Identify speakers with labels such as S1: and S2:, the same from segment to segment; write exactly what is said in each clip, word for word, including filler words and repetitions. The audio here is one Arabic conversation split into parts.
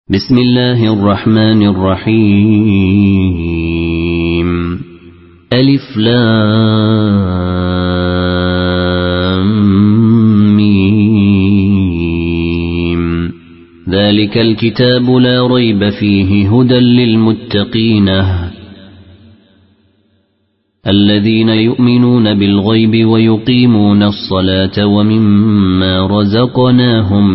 S1: بسم الله الرحمن الرحيم ألف لام ميم ذلك الكتاب لا ريب فيه هدى للمتقين الذين يؤمنون بالغيب ويقيمون الصلاة ومما رزقناهم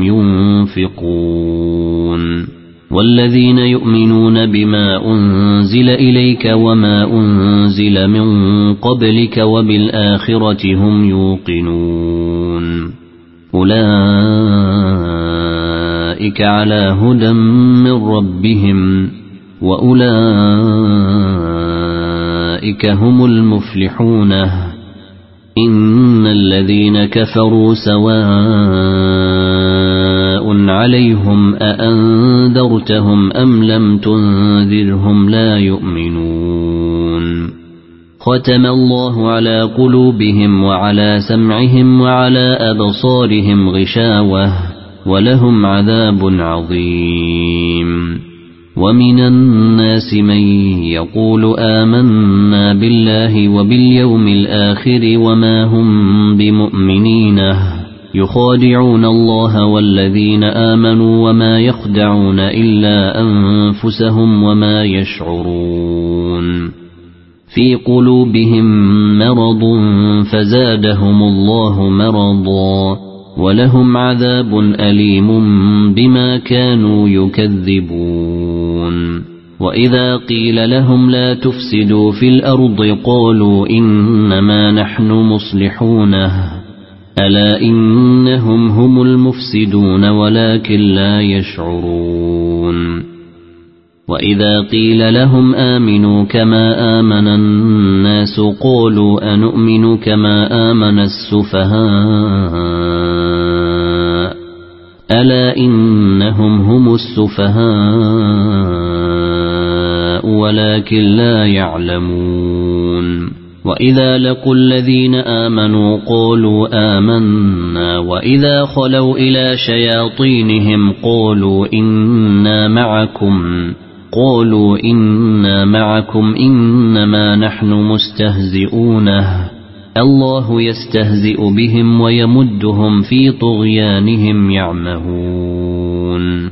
S1: ينفقون والذين يؤمنون بما أنزل إليك وما أنزل من قبلك وبالآخرة هم يوقنون أولئك على هدى من ربهم وأولئك هم المفلحون إن الذين كفروا سواء عليهم أأنذرتهم أم لم تنذرهم لا يؤمنون ختم الله على قلوبهم وعلى سمعهم وعلى أبصارهم غشاوة ولهم عذاب عظيم ومن الناس من يقول آمنا بالله وباليوم الآخر وما هم بمؤمنين يخادعون الله والذين آمنوا وما يخدعون إلا أنفسهم وما يشعرون في قلوبهم مرض فزادهم الله مرضا ولهم عذاب أليم بما كانوا يكذبون وإذا قيل لهم لا تفسدوا في الأرض قالوا إنما نحن مصلحون ألا إنهم هم المفسدون ولكن لا يشعرون وإذا قيل لهم آمنوا كما آمن الناس قالوا أنؤمن كما آمن السفهاء ألا إنهم هم السفهاء ولكن لا يعلمون وإذا لقوا الذين آمنوا قالوا آمنا وإذا خلوا إلى شياطينهم قالوا إنا معكم قالوا إنا معكم إنما نحن مستهزئون الله يستهزئ بهم ويمدهم في طغيانهم يعمهون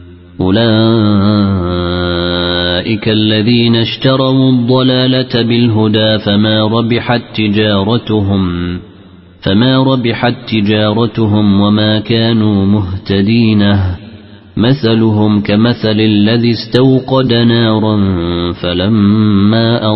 S1: أولئك الذين اشتروا الضلالة بالهدى فما ربحت تجارتهم فما ربحت تجارتهم وما كانوا مهتدين مثلهم كمثل الذي استوقد نارا فلما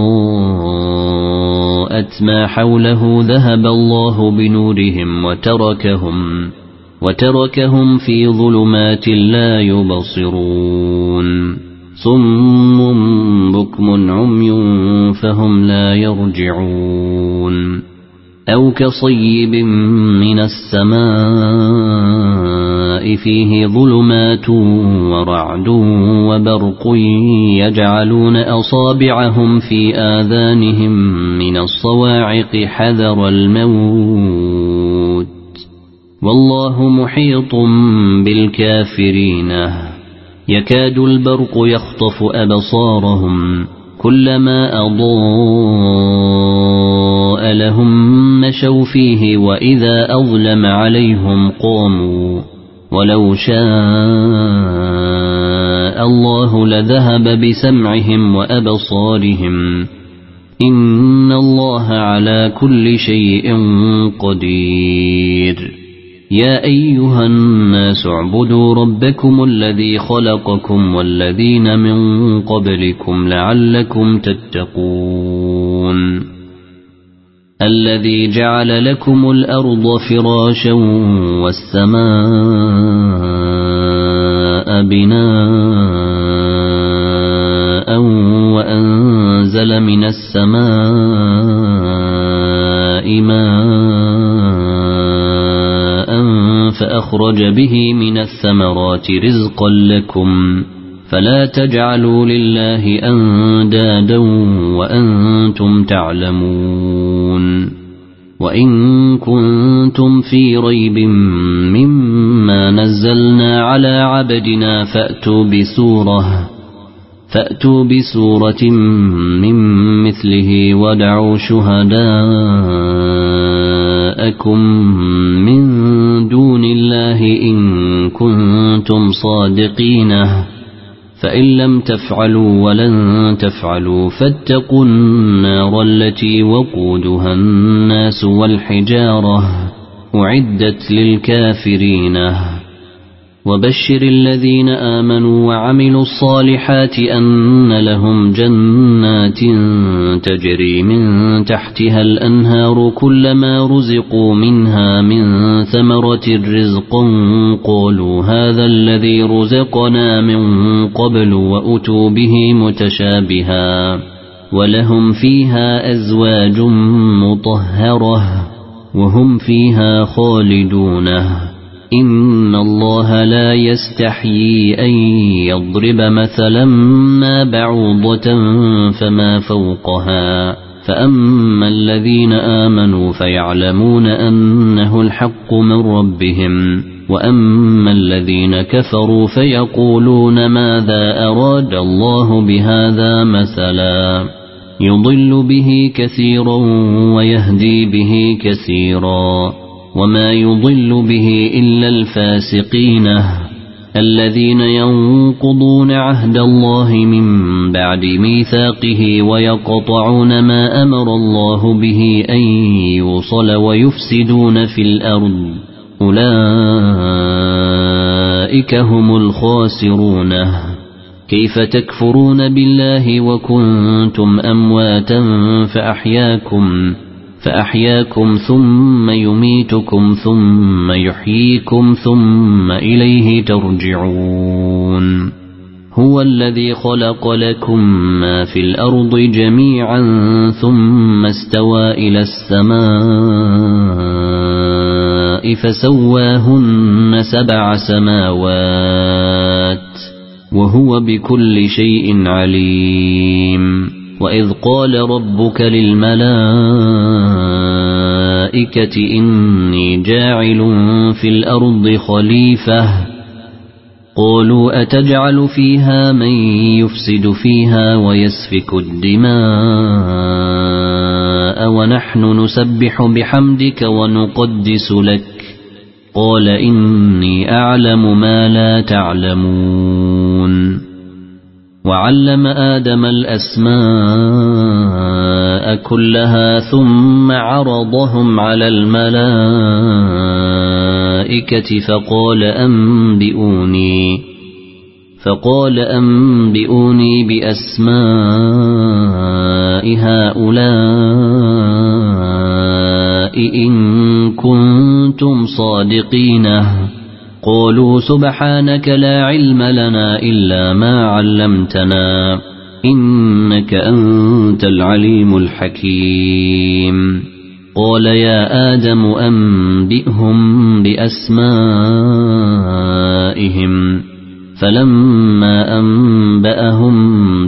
S1: أضاءت ما حوله ذهب الله بنورهم وتركهم وتركهم في ظلمات لا يبصرون صم بكم عمي فهم لا يرجعون أو كصيب من السماء فيه ظلمات ورعد وبرق يجعلون أصابعهم في آذانهم من الصواعق حذر الموت والله محيط بالكافرين يكاد البرق يخطف أبصارهم كلما أضاء لهم مشوا فيه وإذا أظلم عليهم قاموا ولو شاء الله لذهب بسمعهم وأبصارهم إن الله على كل شيء قدير يا أيها الناس اعبدوا ربكم الذي خلقكم والذين من قبلكم لعلكم تتقون الذي جعل لكم الأرض فراشا والسماء بناء وأنزل من السماء ماء فأخرج به من الثمرات رزقا لكم فلا تجعلوا لله أندادا وأنتم تعلمون وإن كنتم في ريب مما نزلنا على عبدنا فأتوا بسورة فأتوا بسورة من مثله ودعوا شهداءكم من دون الله إن كنتم صادقين فإن لم تفعلوا ولن تفعلوا فاتقوا النار التي وقودها الناس والحجارة أعدت للكافرين وبشر الذين آمنوا وعملوا الصالحات أن لهم جنات تجري من تحتها الأنهار كلما رزقوا منها من ثمرة رزقا قالوا هذا الذي رزقنا من قبل وأتوا به متشابها ولهم فيها أزواج مطهرة وهم فيها خالدون إن الله لا يستحيي أن يضرب مثلا ما بعوضة فما فوقها فأما الذين آمنوا فيعلمون أنه الحق من ربهم وأما الذين كفروا فيقولون ماذا أراد الله بهذا مثلا يضل به كثيرا ويهدي به كثيرا وما يضل به إلا الفاسقين الذين ينقضون عهد الله من بعد ميثاقه ويقطعون ما أمر الله به أن يوصل ويفسدون في الأرض أولئك هم الخاسرون كيف تكفرون بالله وكنتم أمواتا فأحياكم فأحياكم ثم يميتكم ثم يحييكم ثم إليه ترجعون هو الذي خلق لكم ما في الأرض جميعا ثم استوى إلى السماء فسواهن سبع سماوات وهو بكل شيء عليم وإذ قال ربك للملائكة إني جاعل في الأرض خليفة قالوا أتجعل فيها من يفسد فيها ويسفك الدماء ونحن نسبح بحمدك ونقدس لك قال إني أعلم ما لا تعلمون وعلم آدم الأسماء كلها ثم عرضهم على الملائكة فقال أنبئوني فقال أنبئوني بأسماء هؤلاء إن كنتم صادقين قالوا سبحانك لا علم لنا إلا ما علمتنا إنك أنت العليم الحكيم قال يا آدم أنبئهم بأسمائهم فلما أنبأهم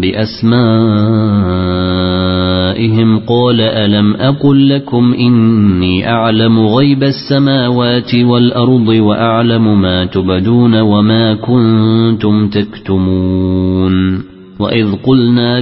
S1: بأسمائهم قال ألم أقل لكم إني أعلم غيب السماوات والأرض وأعلم ما تبدون وما كنتم تكتمون وإذ قلنا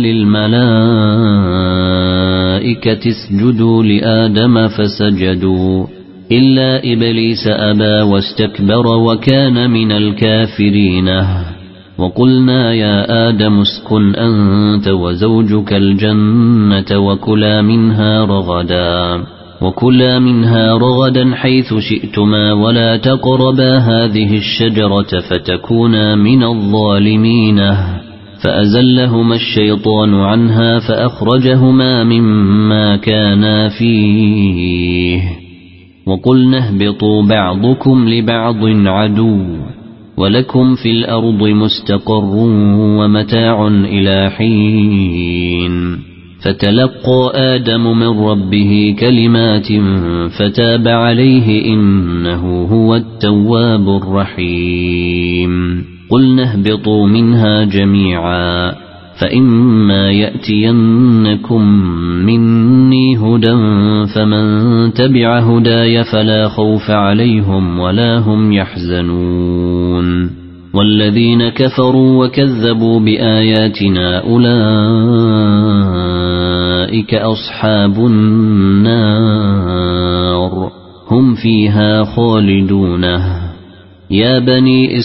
S1: للملائكة اسجدوا لآدم فسجدوا إلا إبليس أبى واستكبر وكان من الكافرين وقلنا يا آدم اسكن أنت وزوجك الجنة وكلا منها رغدا وكلا منها رغدا حيث شئتما ولا تقربا هذه الشجرة فتكونا من الظالمين فأزلهما الشيطان عنها فأخرجهما مما كانا فيه وقلنا اهبطوا بعضكم لبعض عدو ولكم في الأرض مستقر ومتاع إلى حين فتلقى آدم من ربه كلمات فتاب عليه إنه هو التواب الرحيم قلنا اهبطوا منها جميعا فإما يأتينكم مني هدى فمن تبع هداي فلا خوف عليهم ولا هم يحزنون والذين كفروا وكذبوا بآياتنا أولئك أصحاب النار هم فيها خالدون يا بني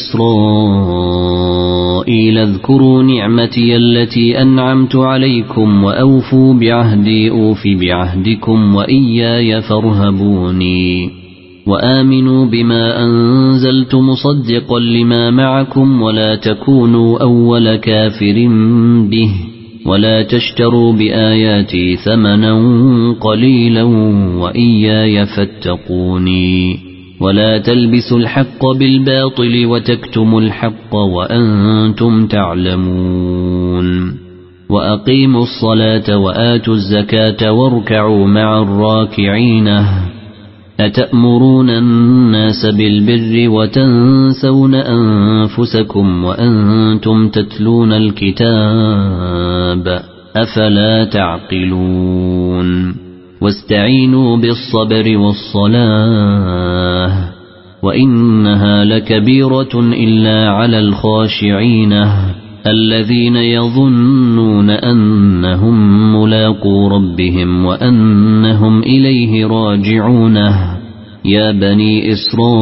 S1: إسرائيل اذكروا نعمتي التي أنعمت عليكم وأوفوا بعهدي أوف بعهدكم وإياي فارهبوني وآمنوا بما أنزلت مصدقا لما معكم ولا تكونوا أول كافر به ولا تشتروا بآياتي ثمنا قليلا وإياي فاتقوني ولا تلبسوا الحق بالباطل وتكتموا الحق وأنتم تعلمون وأقيموا الصلاة وآتوا الزكاة واركعوا مع الراكعين أتأمرون الناس بالبر وتنسون أنفسكم وأنتم تتلون الكتاب أفلا تعقلون واستعينوا بالصبر والصلاة وإنها لكبيرة إلا على الخاشعين الذين يظنون أنهم ملاقو ربهم وأنهم إليه راجعون يا بني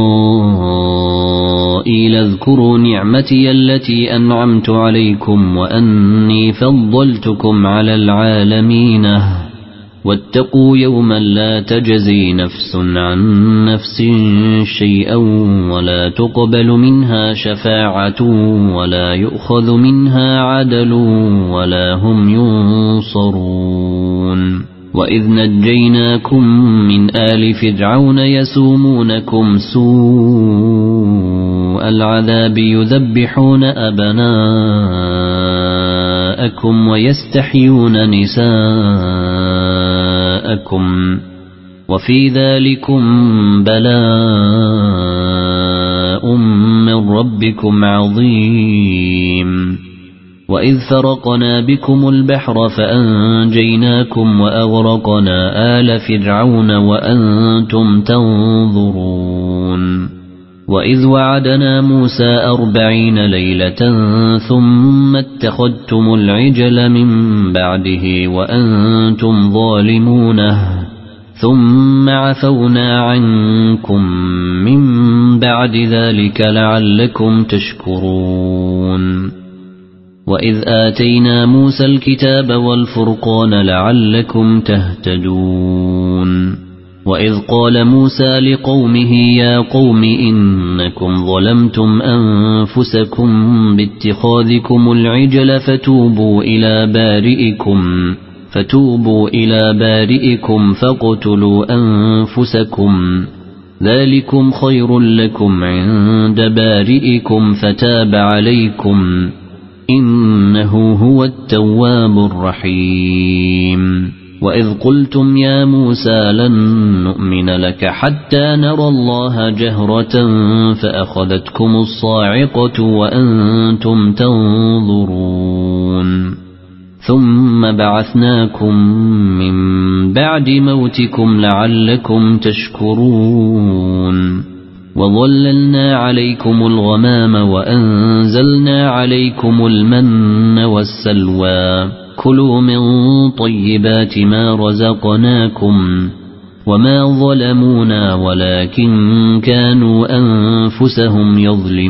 S1: إسرائيل اذكروا نعمتي التي أنعمت عليكم وأني فضلتكم على العالمين واتقوا يوما لا تجزي نفس عن نفس شيئا ولا تقبل منها شفاعة ولا يؤخذ منها عدل ولا هم ينصرون وإذ نجيناكم من آل فرعون يسومونكم سوء العذاب يذبحون أبناءكم ويستحيون نساءكم وفي ذلكم بلاء من ربكم عظيم وإذ فرقنا بكم البحر فأنجيناكم وأغرقنا آل فرعون وأنتم تنظرون وإذ وعدنا موسى أربعين ليلة ثم اتخذتم العجل من بعده وأنتم ظالمون ثم عفونا عنكم من بعد ذلك لعلكم تشكرون وإذ آتينا موسى الكتاب والفرقان لعلكم تهتدون وإذ قال موسى لقومه يا قوم إنكم ظلمتم أنفسكم باتخاذكم العجل فتوبوا إلى بارئكم فتوبوا إلى بارئكم فاقتلوا أنفسكم ذلكم خير لكم عند بارئكم فتاب عليكم إنه هو التواب الرحيم وإذ قلتم يا موسى لن نؤمن لك حتى نرى الله جهرة فأخذتكم الصاعقة وأنتم تنظرون ثم بعثناكم من بعد موتكم لعلكم تشكرون وظللنا عليكم الغمام وأنزلنا عليكم المن والسلوى كلوا من طيبات ما رزقناكم وما ظلمونا ولكن كانوا أنفسهم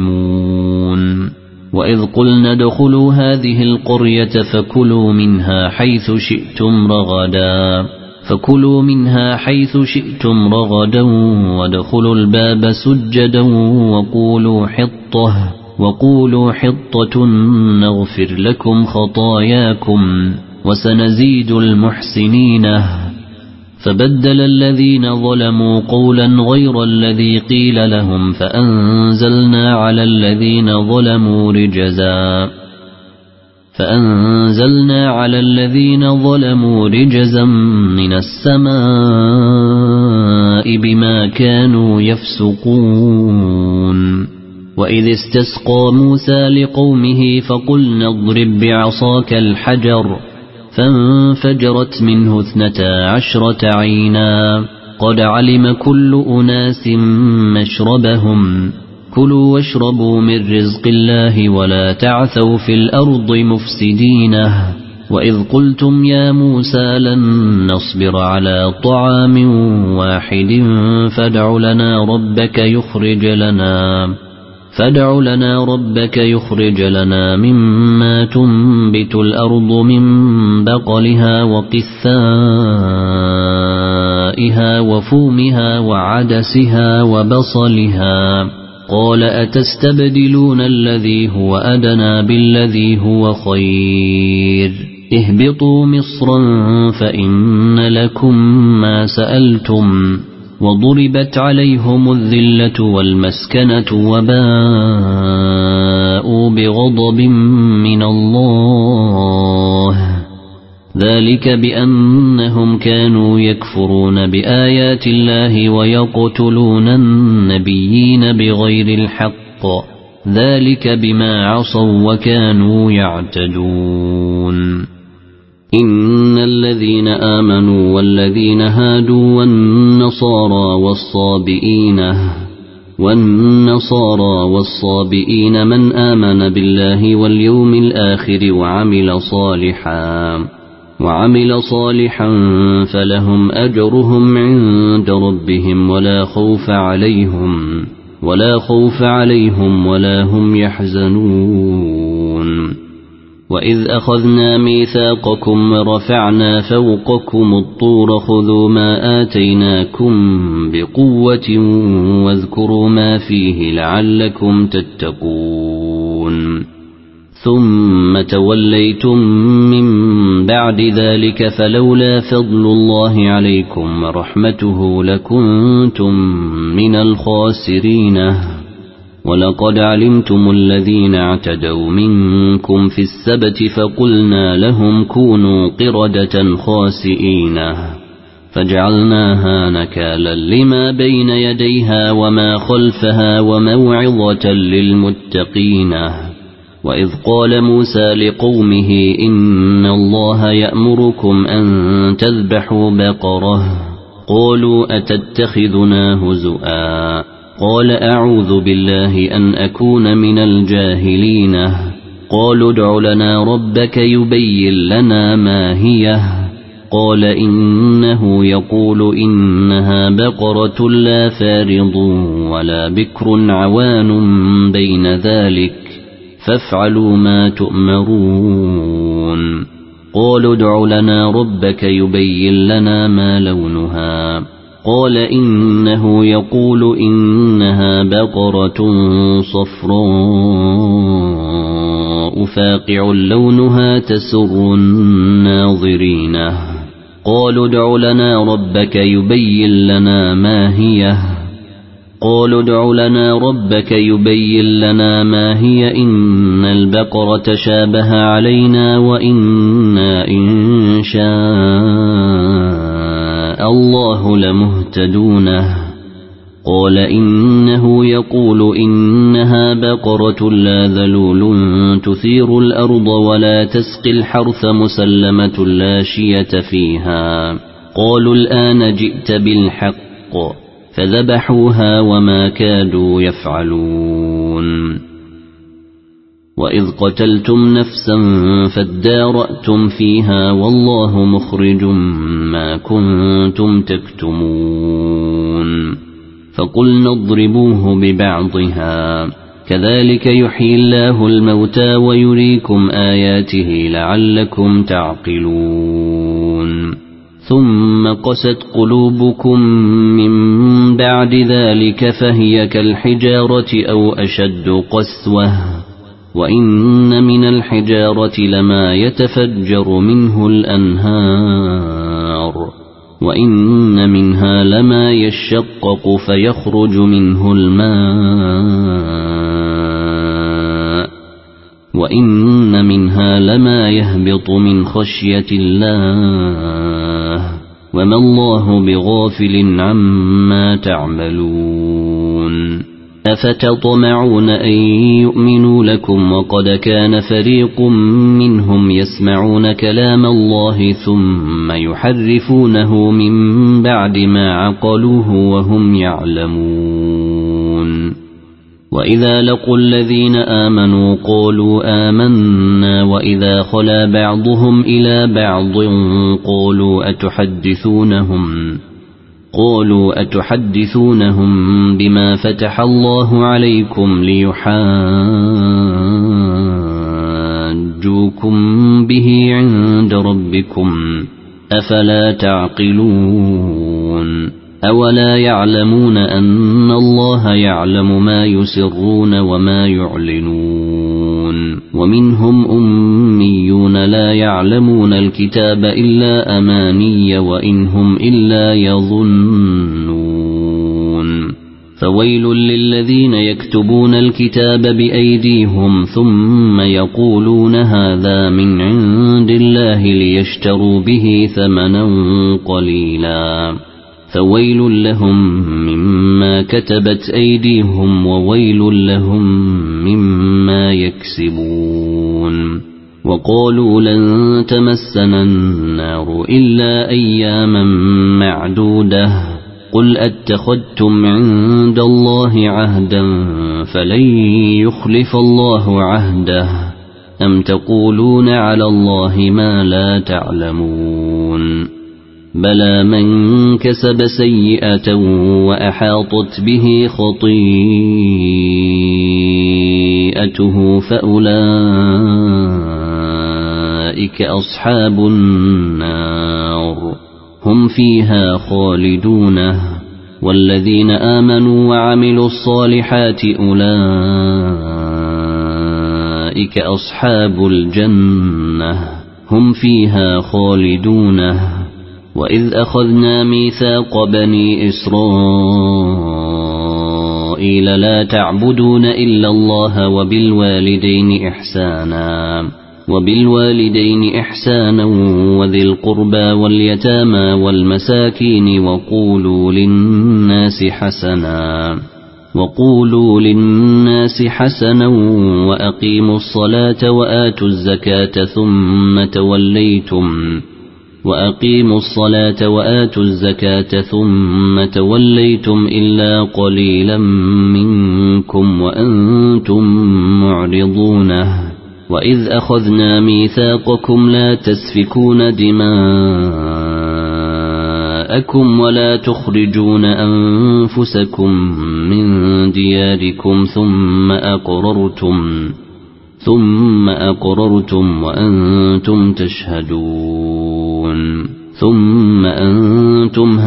S1: يظلمون وإذ قلنا ادخلوا هذه القرية فكلوا منها حيث شئتم رغدا فكلوا منها حيث شئتم رغدا وادخلوا الباب سجدا وقولوا حطة وقولوا حطة نغفر لكم خطاياكم وسنزيد المحسنين فبدل الذين ظلموا قولا غير الذي قيل لهم فأنزلنا على الذين ظلموا رجزا فأنزلنا على الذين ظلموا رجزا من السماء بما كانوا يفسقون وإذ استسقى موسى لقومه فقلنا اضرب بعصاك الحجر فانفجرت منه اثنتا عشرة عينا قد علم كل أناس مشربهم كلوا واشربوا من رزق الله ولا تعثوا في الأرض مفسدينه وإذ قلتم يا موسى لن نصبر على طعام واحد فادع لنا ربك يخرج لنا فادع لنا ربك يخرج لنا مما تنبت الأرض من بقلها وقثائها وفومها وعدسها وبصلها قال أتستبدلون الذي هو أدنى بالذي هو خير اهبطوا مصرا فإن لكم ما سألتم وضربت عليهم الذلة والمسكنة وباءوا بغضب من الله ذلك بأنهم كانوا يكفرون بآيات الله ويقتلون النبيين بغير الحق ذلك بما عصوا وكانوا يعتدون إن الذين آمنوا والذين هادوا والنصارى والصابئين والنصارى والصابئين من آمن بالله واليوم الآخر وعمل صالحا وعمل صالحا فلهم أجرهم عند ربهم ولا خوف عليهم ولا خوف عليهم ولا هم يحزنون وإذ أخذنا ميثاقكم ورفعنا فوقكم الطور خذوا ما آتيناكم بقوة واذكروا ما فيه لعلكم تتقون ثم توليتم من بعد ذلك فلولا فضل الله عليكم ورحمته لكنتم من الخاسرين ولقد علمتم الذين اعتدوا منكم في السبت فقلنا لهم كونوا قردة خاسئين فجعلناها نكالا لما بين يديها وما خلفها وموعظة للمتقين وإذ قال موسى لقومه إن الله يأمركم أن تذبحوا بقرة قالوا أتتخذنا هزؤا قال أعوذ بالله أن أكون من الجاهلين قالوا ادع لنا ربك يبين لنا ما هي قال إنه يقول إنها بقرة لا فارض ولا بكر عوان بين ذلك فافعلوا ما تؤمرون قالوا ادع لنا ربك يبين لنا ما لونها قال إنه يقول إنها بقرة صفراء فاقع لونها تسر الناظرين قالوا ادع لنا ربك يبين لنا ما هي قالوا ادع لنا ربك يبين لنا ما هي إن البقرة شابه علينا وإنا إن شاء الله لمهتدون قال إنه يقول إنها بقرة لا ذلول تثير الأرض ولا تسقي الحرث مسلمة لا شية فيها قالوا الآن جئت بالحق فذبحوها وما كادوا يفعلون وإذ قتلتم نفسا فادارأتم فيها والله مخرج ما كنتم تكتمون فقلنا اضربوه ببعضها كذلك يحيي الله الموتى ويريكم آياته لعلكم تعقلون ثم قست قلوبكم من بعد ذلك فهي كالحجارة أو أشد قسوة وإن من الحجارة لما يتفجر منه الأنهار وإن منها لما يشقق فيخرج منه الماء وإن منها لما يهبط من خشية الله وما الله بغافل عما تعملون أفتطمعون أن يؤمنوا لكم وقد كان فريق منهم يسمعون كلام الله ثم يحرفونه من بعد ما عقلوه وهم يعلمون وإذا لقوا الذين آمنوا قالوا آمنا وإذا خلا بعضهم إلى بعض قالوا أتحدثونهم قالوا أتحدثونهم بما فتح الله عليكم ليحاجوكم به عند ربكم أفلا تعقلون أولا يعلمون أن الله يعلم ما يسرون وما يعلنون ومنهم أميون لا يعلمون الكتاب إلا أماني وإنهم إلا يظنون فويل للذين يكتبون الكتاب بأيديهم ثم يقولون هذا من عند الله ليشتروا به ثمنا قليلا فويل لهم مما كتبت أيديهم وويل لهم مما يكسبون وقالوا لن تمسنا النار إلا أياما معدودة قل أتخذتم عند الله عهدا فلن يخلف الله عهده أم تقولون على الله ما لا تعلمون بلى من كسب سيئة وأحاطت به خطيئته فأولئك أصحاب النار هم فيها خالدون والذين آمنوا وعملوا الصالحات أولئك أصحاب الجنة هم فيها خالدون وإذ أخذنا ميثاق بني إسرائيل لا تعبدون إلا الله وبالوالدين إحسانا وبالوالدين إحسانا وذي القربى واليتامى والمساكين وقولوا للناس حسنا وقولوا للناس حسنا وأقيموا الصلاة وآتوا الزكاة ثم توليتم وأقيموا الصلاة وآتوا الزكاة ثم توليتم إلا قليلا منكم وأنتم معرضون وإذ أخذنا ميثاقكم لا تسفكون دماءكم ولا تخرجون أنفسكم من دياركم ثم أقررتم ثم أقررتم وأنتم تشهدون ثم أنتم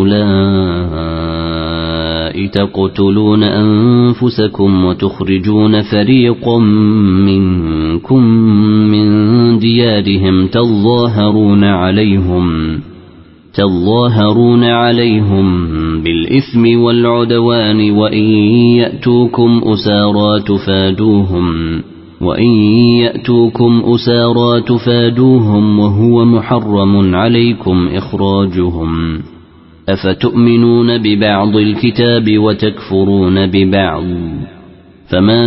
S1: هؤلاء تقتلون أنفسكم وتخرجون فريقا منكم من ديارهم تظاهرون عليهم تظاهرون عليهم بالإثم والعدوان وإن يأتوكم أسارى تفادوهم وإن يأتوكم أسارى تفادوهم وهو محرم عليكم إخراجهم أفتؤمنون ببعض الكتاب وتكفرون ببعض فما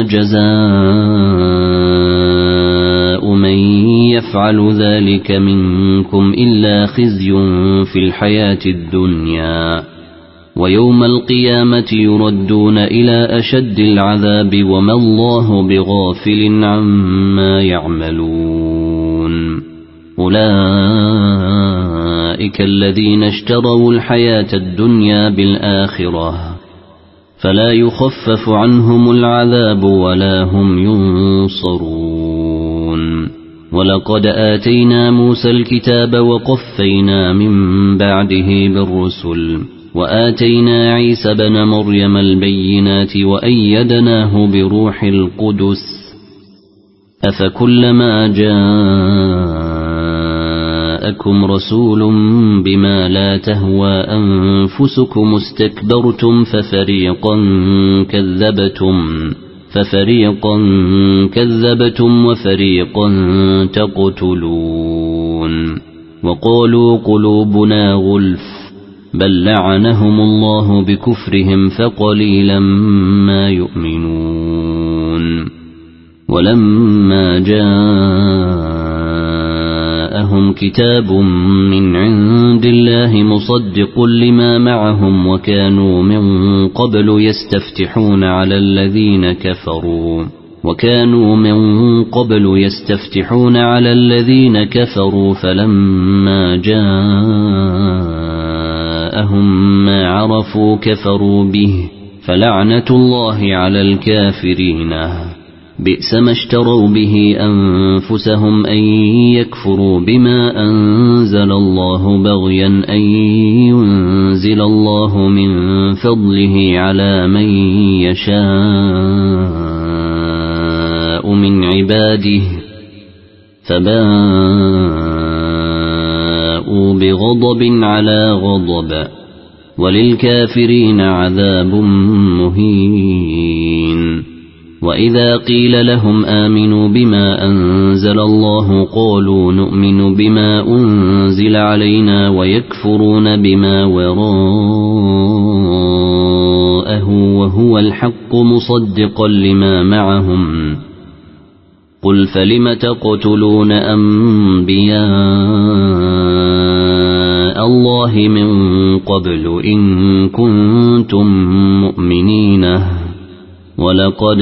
S1: جزاء من يفعل ذلك منكم إلا خزي في الحياة الدنيا ويوم القيامة يردون إلى أشد العذاب وما الله بغافل عما يعملون أولئك الذين اشتروا الحياة الدنيا بالآخرة فلا يخفف عنهم العذاب ولا هم ينصرون ولقد آتينا موسى الكتاب وقفينا من بعده بالرسل وآتينا عيسى بن مريم البينات وأيدناه بروح القدس أفكلما جاءكم رسول بما لا تهوى أنفسكم استكبرتم ففريقا كذبتم ففريقا كذبتم وفريقا تقتلون وقالوا قلوبنا غلف بل لعنهم الله بكفرهم فقليلا ما يؤمنون ولما جاءهم كتاب من عند الله مصدق لما معهم وكانوا من قبل يستفتحون على الذين كفروا وكانوا من قبل يستفتحون على الذين كفروا فلما جاءهم ما عرفوا كفروا به فلعنة الله على الكافرين بئس ما اشتروا به أنفسهم أن يكفروا بما أنزل الله بغيا أن ينزل الله من فضله على من يشاء من عباده فباءوا بغضب على غضب وللكافرين عذاب مهين وإذا قيل لهم آمنوا بما أنزل الله قالوا نؤمن بما أنزل علينا ويكفرون بما وراءه وهو الحق مصدقا لما معهم قل فلم تقتلون أنبياء الله من قبل إن كنتم مؤمنين ولقد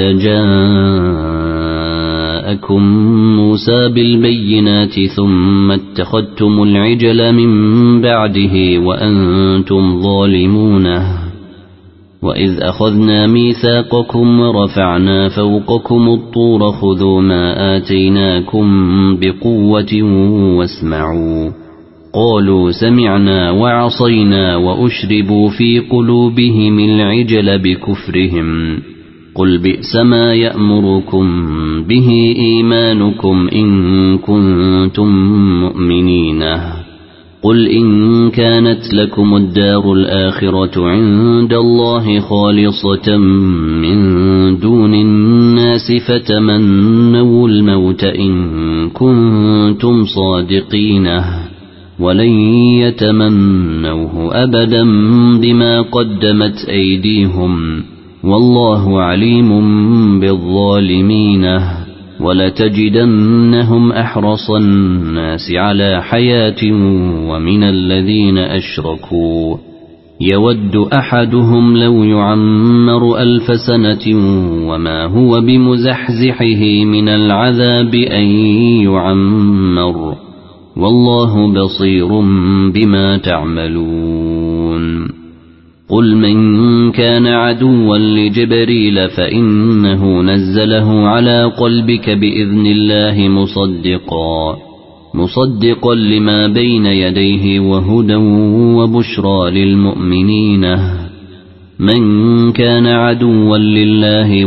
S1: جاءكم موسى بالبينات ثم اتخذتم العجل من بعده وأنتم ظالمون وإذ أخذنا ميثاقكم ورفعنا فوقكم الطور خذوا ما آتيناكم بقوة واسمعوا قالوا سمعنا وعصينا وأشربوا في قلوبهم العجل بكفرهم قل بئس ما يأمركم به إيمانكم إن كنتم مؤمنين قل إن كانت لكم الدار الآخرة عند الله خالصة من دون الناس فتمنوا الموت إن كنتم صادقين ولن يتمنوه أبدا بما قدمت أيديهم والله عليم بالظالمين ولتجدنهم أحرص الناس على حياة ومن الذين أشركوا يود أحدهم لو يعمر ألف سنة وما هو بمزحزحه من العذاب أن يعمر والله بصير بما تعملون قل من كان عدوا لجبريل فإنه نزله على قلبك بإذن الله مصدقا مصدقا لما بين يديه وهدى وبشرى للمؤمنين من كان عدوا لله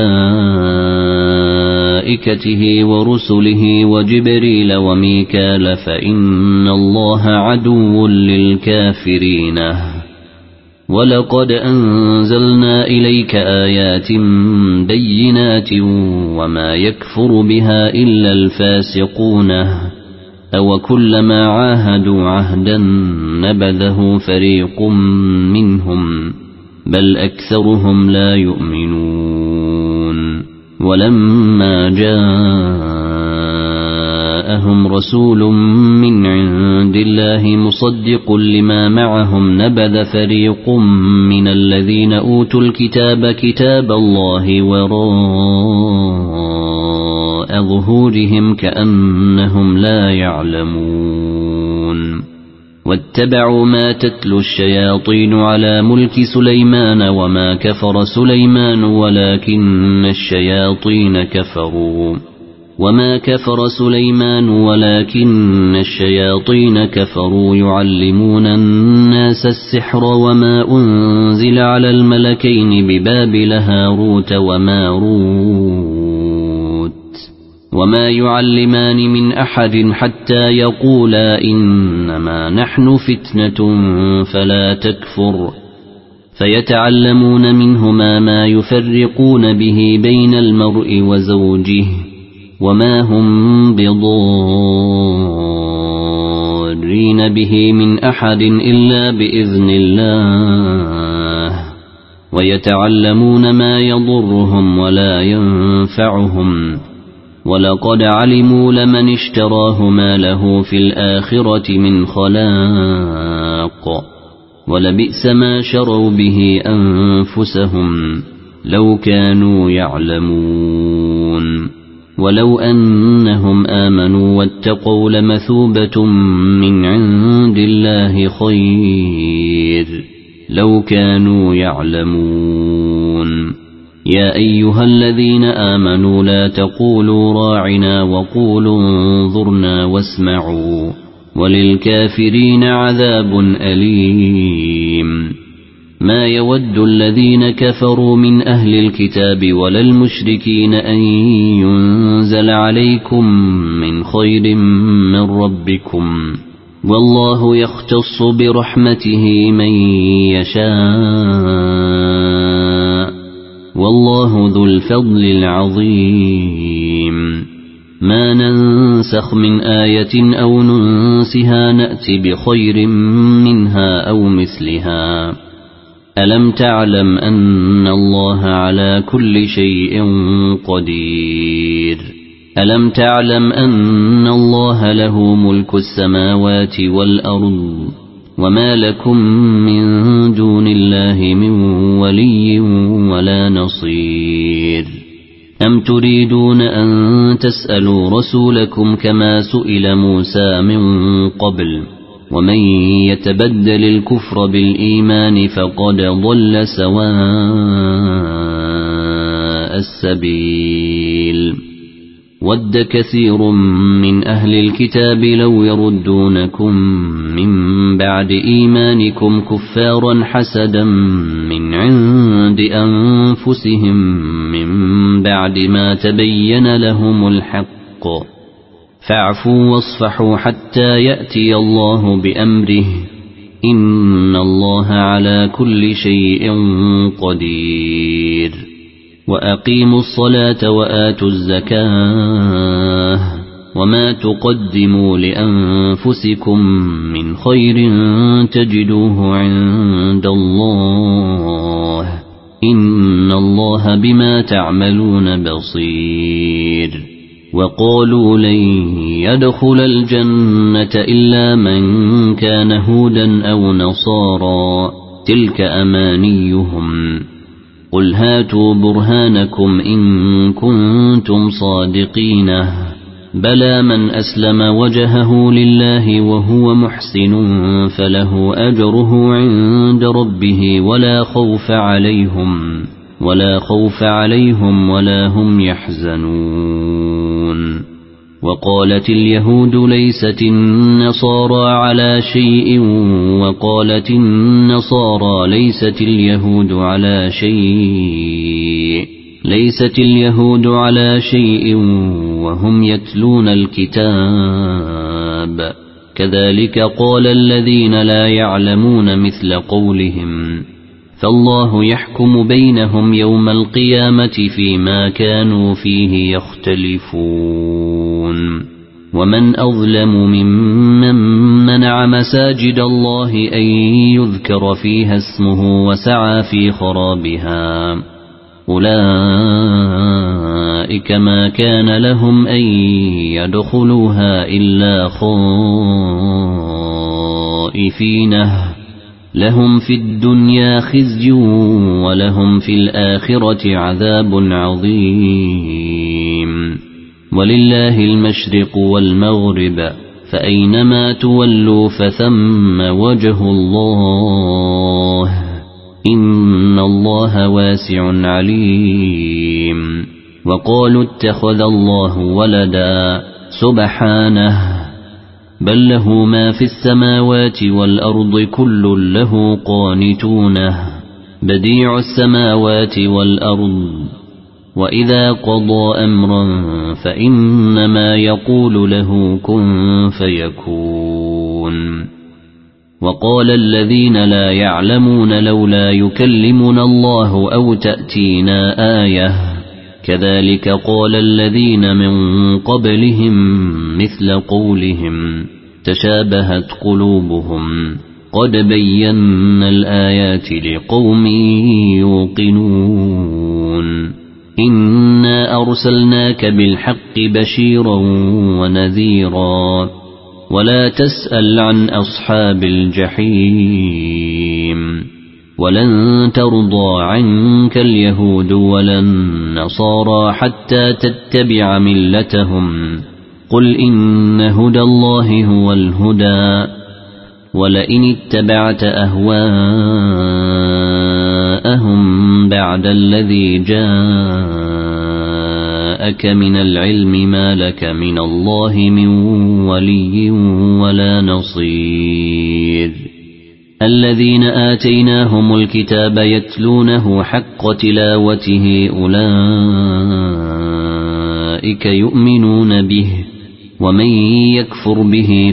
S1: وملائكته ورسله وجبريل وميكال فإن الله عدو للكافرين ولقد أنزلنا إليك آيات بينات وما يكفر بها إلا الفاسقون أو كلما عاهدوا عهدا نبذه فريق منهم بل أكثرهم لا يؤمنون ولما جاءهم رسول من عند الله مصدق لما معهم نبذ فريق من الذين أوتوا الكتاب كتاب الله وراء ظهورهم كأنهم لا يعلمون واتبعوا ما تتلو الشياطين على ملك سليمان وما كفر سليمان ولكن الشياطين كفروا وما كفر سليمان ولكن الشياطين كفروا يعلمون الناس السحر وما أنزل على الملكين ببابل هاروت وماروت وما يعلمان من أحد حتى يقولا إنما نحن فتنة فلا تكفر فيتعلمون منهما ما يفرقون به بين المرء وزوجه وما هم بضارين يحيطون به من أحد إلا بإذن الله ويتعلمون ما يضرهم ولا ينفعهم ولقد علموا لمن اشتراه ما له في الآخرة من خلاق ولبئس ما شروا به أنفسهم لو كانوا يعلمون ولو أنهم آمنوا واتقوا لمثوبة من عند الله خير لو كانوا يعلمون يا أيها الذين آمنوا لا تقولوا راعنا وقولوا انظرنا واسمعوا وللكافرين عذاب أليم ما يود الذين كفروا من أهل الكتاب ولا المشركين أن ينزل عليكم من خير من ربكم والله يختص برحمته من يشاء والله ذو الفضل العظيم ما ننسخ من آية أو ننسها نأت بخير منها أو مثلها ألم تعلم أن الله على كل شيء قدير ألم تعلم أن الله له ملك السماوات والأرض وما لكم من دون الله من ولي ولا نصير أم تريدون أن تسألوا رسولكم كما سئل موسى من قبل ومن يتبدل الكفر بالإيمان فقد ضل سواء السبيل ود كثير من أهل الكتاب لو يردونكم من بعد إيمانكم كفارا حسدا من عند أنفسهم من بعد ما تبين لهم الحق فاعفوا واصفحوا حتى يأتي الله بأمره إن الله على كل شيء قدير وأقيموا الصلاة وآتوا الزكاة وما تقدموا لأنفسكم من خير تجدوه عند الله إن الله بما تعملون بصير وقالوا لن يدخل الجنة إلا من كان هودا أو نصارى تلك أمانيهم قل هاتوا برهانكم إن كنتم صادقين بلى من أسلم وجهه لله وهو محسن فله أجره عند ربه ولا خوف عليهم ولا خوف عليهم ولا هم يحزنون وقالت اليهود ليست النصارى على شيء وقالت النصارى ليست اليهود على شيء ليست اليهود على شيء وهم يتلون الكتاب كذلك قال الذين لا يعلمون مثل قولهم فالله يحكم بينهم يوم القيامة فيما كانوا فيه يختلفون ومن أظلم ممن منع مساجد الله أن يذكر فيها اسمه وسعى في خرابها أولئك ما كان لهم أن يدخلوها إلا خائفين لهم في الدنيا خزي ولهم في الآخرة عذاب عظيم ولله المشرق والمغرب فأينما تولوا فثم وجه الله إن الله واسع عليم وقالوا اتخذ الله ولدا سبحانه بل له ما في السماوات والأرض كل له قانتونه بديع السماوات والأرض وإذا قضى أمرا فإنما يقول له كن فيكون وقال الذين لا يعلمون لولا يكلمنا الله أو تأتينا آية كذلك قال الذين من قبلهم مثل قولهم تشابهت قلوبهم قد بينا الآيات لقوم يوقنون إنا أرسلناك بالحق بشيرا ونذيرا ولا تسأل عن أصحاب الجحيم ولن ترضى عنك اليهود ولا النصارى حتى تتبع ملتهم قل إن هدى الله هو الهدى ولئن اتبعت أهواءهم بعد الذي جاءك من العلم ما لك من الله من ولي ولا نصير الذين آتيناهم الكتاب يتلونه حق تلاوته أولئك يؤمنون به ومن يكفر به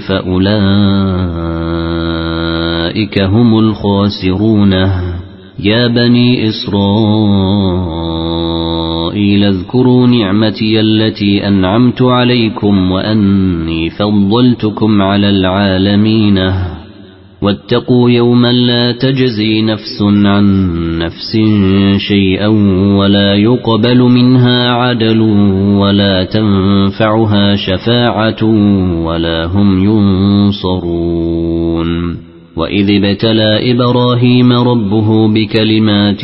S1: فأولئك هم الخاسرون يا بني إسرائيل اذكروا نعمتي التي أنعمت عليكم وأني فضلتكم على العالمين واتقوا يوما لا تجزي نفس عن نفس شيئا ولا يقبل منها عدل ولا تنفعها شفاعة ولا هم ينصرون وإذ ابتلى إبراهيم ربه بكلمات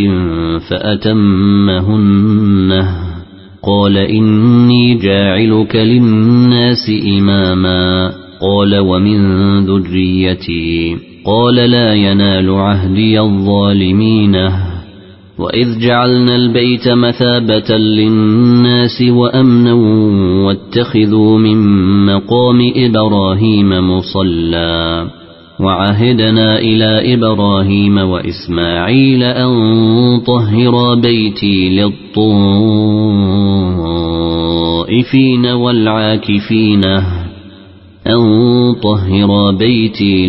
S1: فأتمهن قال إني جاعلك للناس إماما قال ومن ذريتي قال لا ينال عهدي الظالمين وإذ جعلنا البيت مثابة للناس وأمنا واتخذوا من مقام إبراهيم مصلى وعهدنا إلى إبراهيم وإسماعيل أن طهرا بيتي للطائفين والعاكفين أن طهر بيتي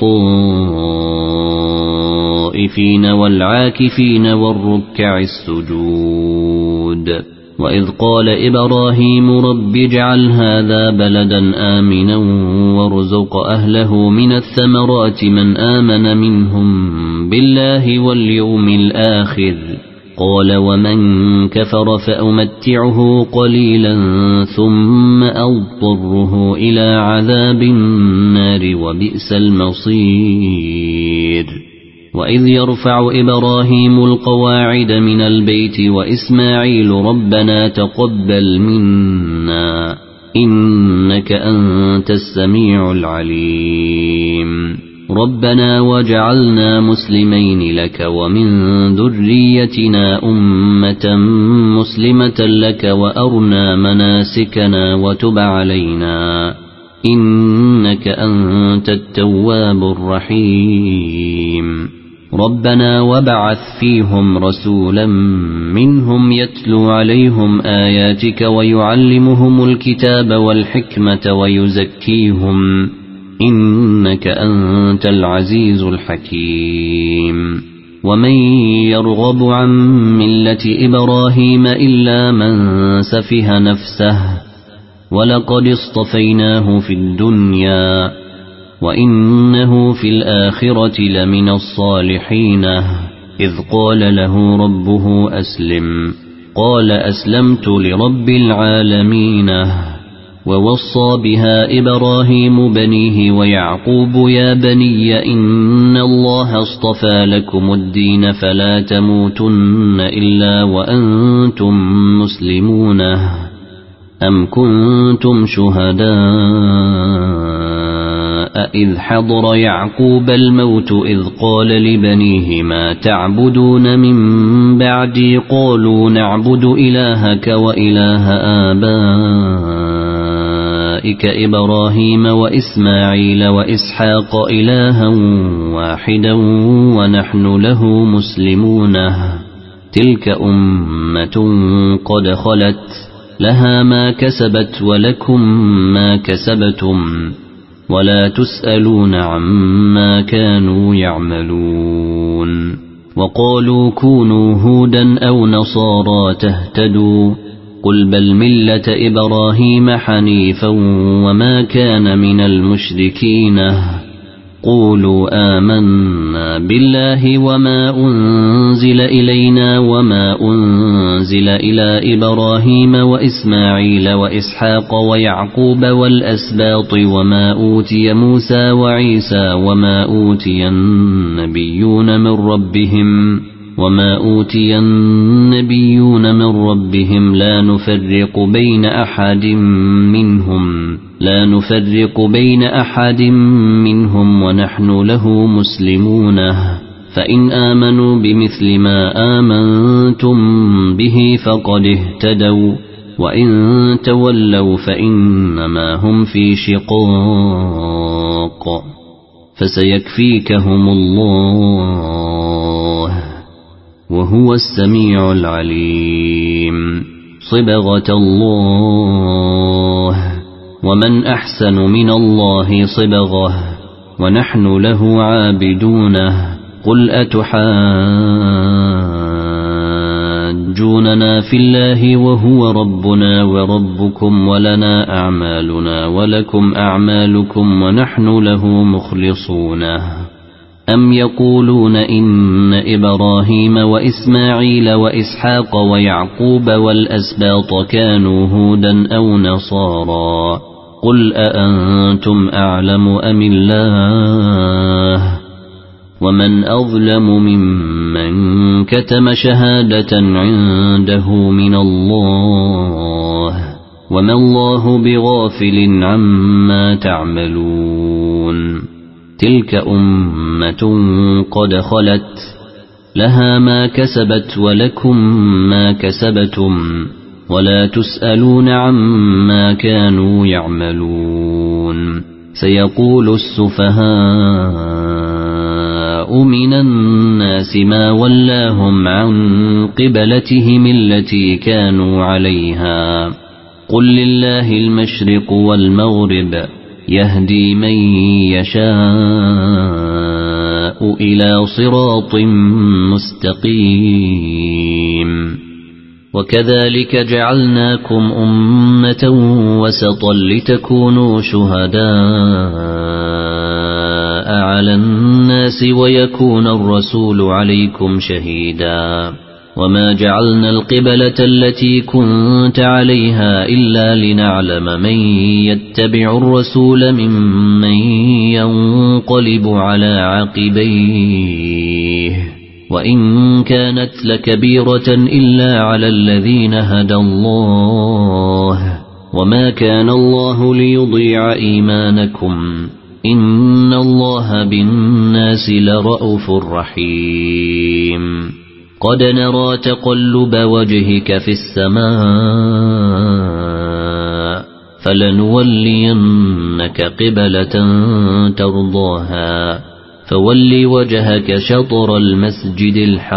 S1: للطائفين والعاكفين والركع السجود وإذ قال إبراهيم رب اجعل هذا بلدا آمنا وارزق أهله من الثمرات من آمن منهم بالله واليوم الآخر قال ومن كفر فأمتعه قليلا ثم أضطره إلى عذاب النار وبئس المصير وإذ يرفع إبراهيم القواعد من البيت وإسماعيل ربنا تقبل منا إنك أنت السميع العليم ربنا وجعلنا مسلمين لك ومن ذريتنا أمة مسلمة لك وأرنا مناسكنا وتب علينا إنك أنت التواب الرحيم ربنا وبعث فيهم رسولا منهم يتلو عليهم آياتك ويعلمهم الكتاب والحكمة ويزكيهم إنك أنت العزيز الحكيم ومن يرغب عن ملة إبراهيم إلا من سفه نفسه ولقد اصطفيناه في الدنيا وإنه في الآخرة لمن الصالحين إذ قال له ربه أسلم قال أسلمت لرب العالمين ووصى بها إبراهيم بنيه ويعقوب يا بني إن الله اصطفى لكم الدين فلا تموتن إلا وأنتم مسلمون أم كنتم شهداء إذ حضر يعقوب الموت إذ قال لبنيه ما تعبدون من بعدي قالوا نعبد إلهك وإله آبائك إبراهيم وإسماعيل وإسحاق إلها واحدا ونحن له مسلمون تلك أمة قد خلت لها ما كسبت ولكم ما كسبتم ولا تسألون عما كانوا يعملون وقالوا كونوا هودا أو نصارى تهتدوا قل بل ملة إبراهيم حنيفا وما كان من المشركين قولوا آمنا بالله وما أنزل إلينا وما أنزل إلى إبراهيم وإسماعيل وإسحاق ويعقوب والأسباط وما أوتي موسى وعيسى وما أوتي النبيون من ربهم وما أوتي النبيون من ربهم لا نفرق بين أحد منهم لا نفرق بين أحد منهم ونحن له مسلمون فإن آمنوا بمثل ما آمنتم به فقد اهتدوا وإن تولوا فإنما هم في شقاق فسيكفيكهم الله وهو السميع العليم صبغة الله ومن أحسن من الله صبغة ونحن له عابدون قل أتحاجوننا في الله وهو ربنا وربكم ولنا أعمالنا ولكم أعمالكم ونحن له مخلصون أم يقولون إن إبراهيم وإسماعيل وإسحاق ويعقوب والأسباط كانوا هودا أو نصارى قل أأنتم أعلم أم الله ومن أظلم ممن كتم شهادة عنده من الله وما الله بغافل عما تعملون تلك أمة قد خلت لها ما كسبت ولكم ما كسبتم ولا تسألون عما كانوا يعملون سيقول السفهاء من الناس ما ولاهم عن قبلتهم التي كانوا عليها قل لله المشرق والمغرب يهدي من يشاء إلى صراط مستقيم وكذلك جعلناكم أمة وسطا لتكونوا شهداء على الناس ويكون الرسول عليكم شهيدا وما جعلنا القبلة التي كنت عليها إلا لنعلم من يتبع الرسول ممن ينقلب على عقبيه وإن كانت لكبيرة إلا على الذين هدى الله وما كان الله ليضيع إيمانكم إن الله بالناس لرءوف رحيم قد نرى تقلب وجهك في السماء فلنولينك قبلة ترضاها فول وجهك شطر المسجد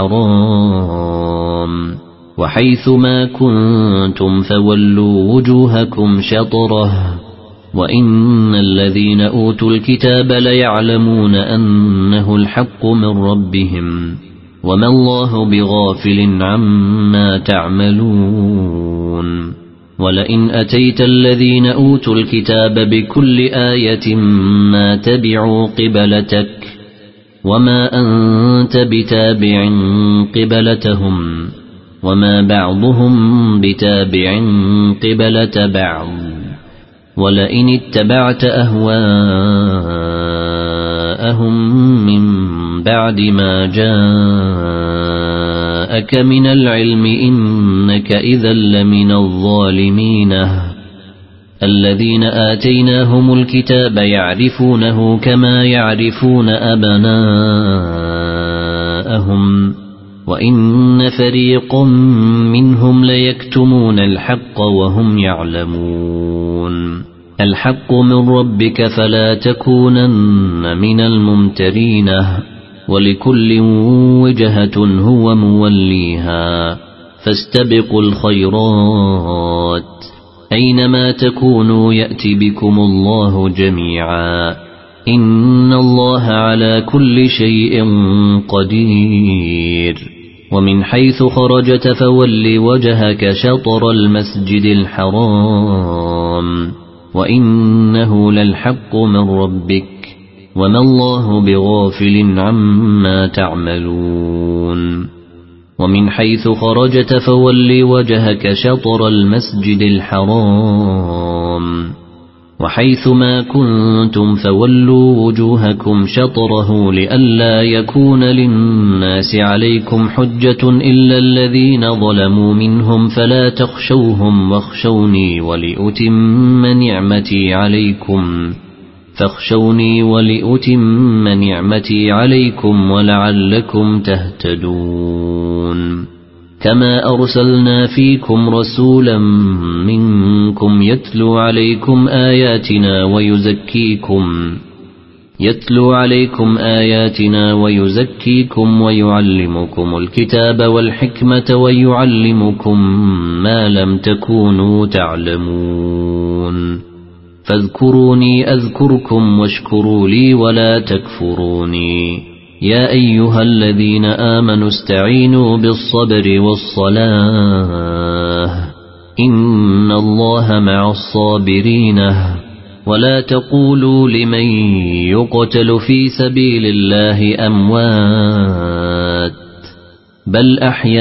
S1: الحرام وحيث ما كنتم فولوا وجوهكم شطره وإن الذين أوتوا الكتاب ليعلمون أنه الحق من ربهم وما الله بغافل عما تعملون ولئن أتيت الذين أوتوا الكتاب بكل آية ما تبعوا قبلتك وما أنت بتابع قبلتهم وما بعضهم بتابع قبلة بعض ولئن اتبعت أهواءهم من بعد ما جاءك من العلم إنك إذا لمن الظالمين الذين آتيناهم الكتاب يعرفونه كما يعرفون أبناءهم وإن فريقا منهم ليكتمون الحق وهم يعلمون الحق من ربك فلا تكونن من الممترين ولكل وجهة هو موليها فاستبقوا الخيرات أينما تكونوا يأتي بكم الله جميعا إن الله على كل شيء قدير ومن حيث خرجت فول وجهك شطر المسجد الحرام وإنه للحق من ربك وما الله بغافل عما تعملون ومن حيث خرجت فول وجهك شطر المسجد الحرام وحيث ما كنتم فولوا وجوهكم شطره لئلا يكون للناس عليكم حجة إلا الذين ظلموا منهم فلا تخشوهم واخشوني ولأتم نعمتي عليكم فاخشوني ولأتم نعمتي عليكم ولعلكم تهتدون كما أرسلنا فيكم رسولا منكم يتلو عليكم آياتنا ويزكيكم يتلو عليكم آياتنا ويزكيكم ويعلمكم الكتاب والحكمة ويعلمكم ما لم تكونوا تعلمون فاذكروني أذكركم واشكروا لي ولا تكفروني يا أيها الذين آمنوا استعينوا بالصبر والصلاة إن الله مع الصابرين ولا تقولوا لمن يقتل في سبيل الله أموات بل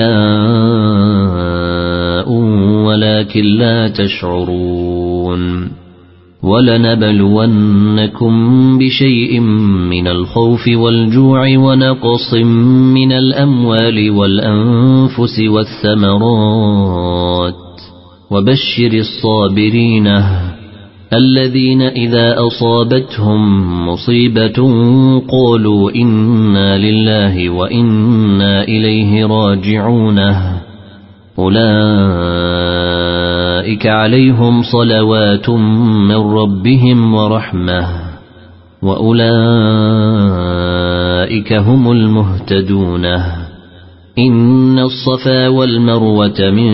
S1: أحياء ولكن لا تشعرون ولنبلونكم بشيء من الخوف والجوع ونقص من الأموال والأنفس والثمرات وبشر الصابرين الذين إذا أصابتهم مصيبة قالوا إنا لله وإنا إليه راجعون أولئك عليهم صلوات من ربهم ورحمة وأولئك هم المهتدون إن الصفا والمروة من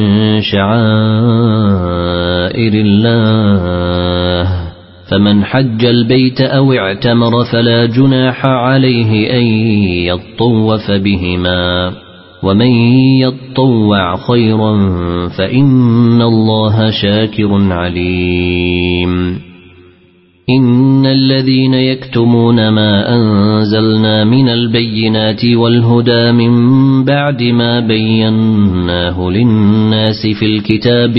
S1: شعائر الله فمن حج البيت أو اعتمر فلا جناح عليه أن يطوف بهما ومن يطوع خيرا فإن الله شاكر عليم إن الذين يكتمون ما أنزلنا من البينات والهدى من بعد ما بيناه للناس في الكتاب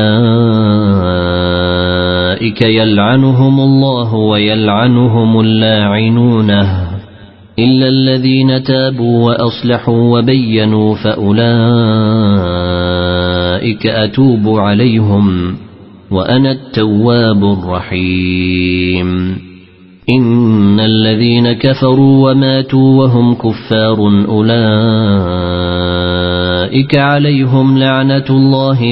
S1: أولئك يلعنهم الله ويلعنهم اللاعنون إلا الذين تابوا وأصلحوا وبينوا فأولئك أتوب عليهم وأنا التواب الرحيم إن الذين كفروا وماتوا وهم كفار أولئك عليهم لعنة الله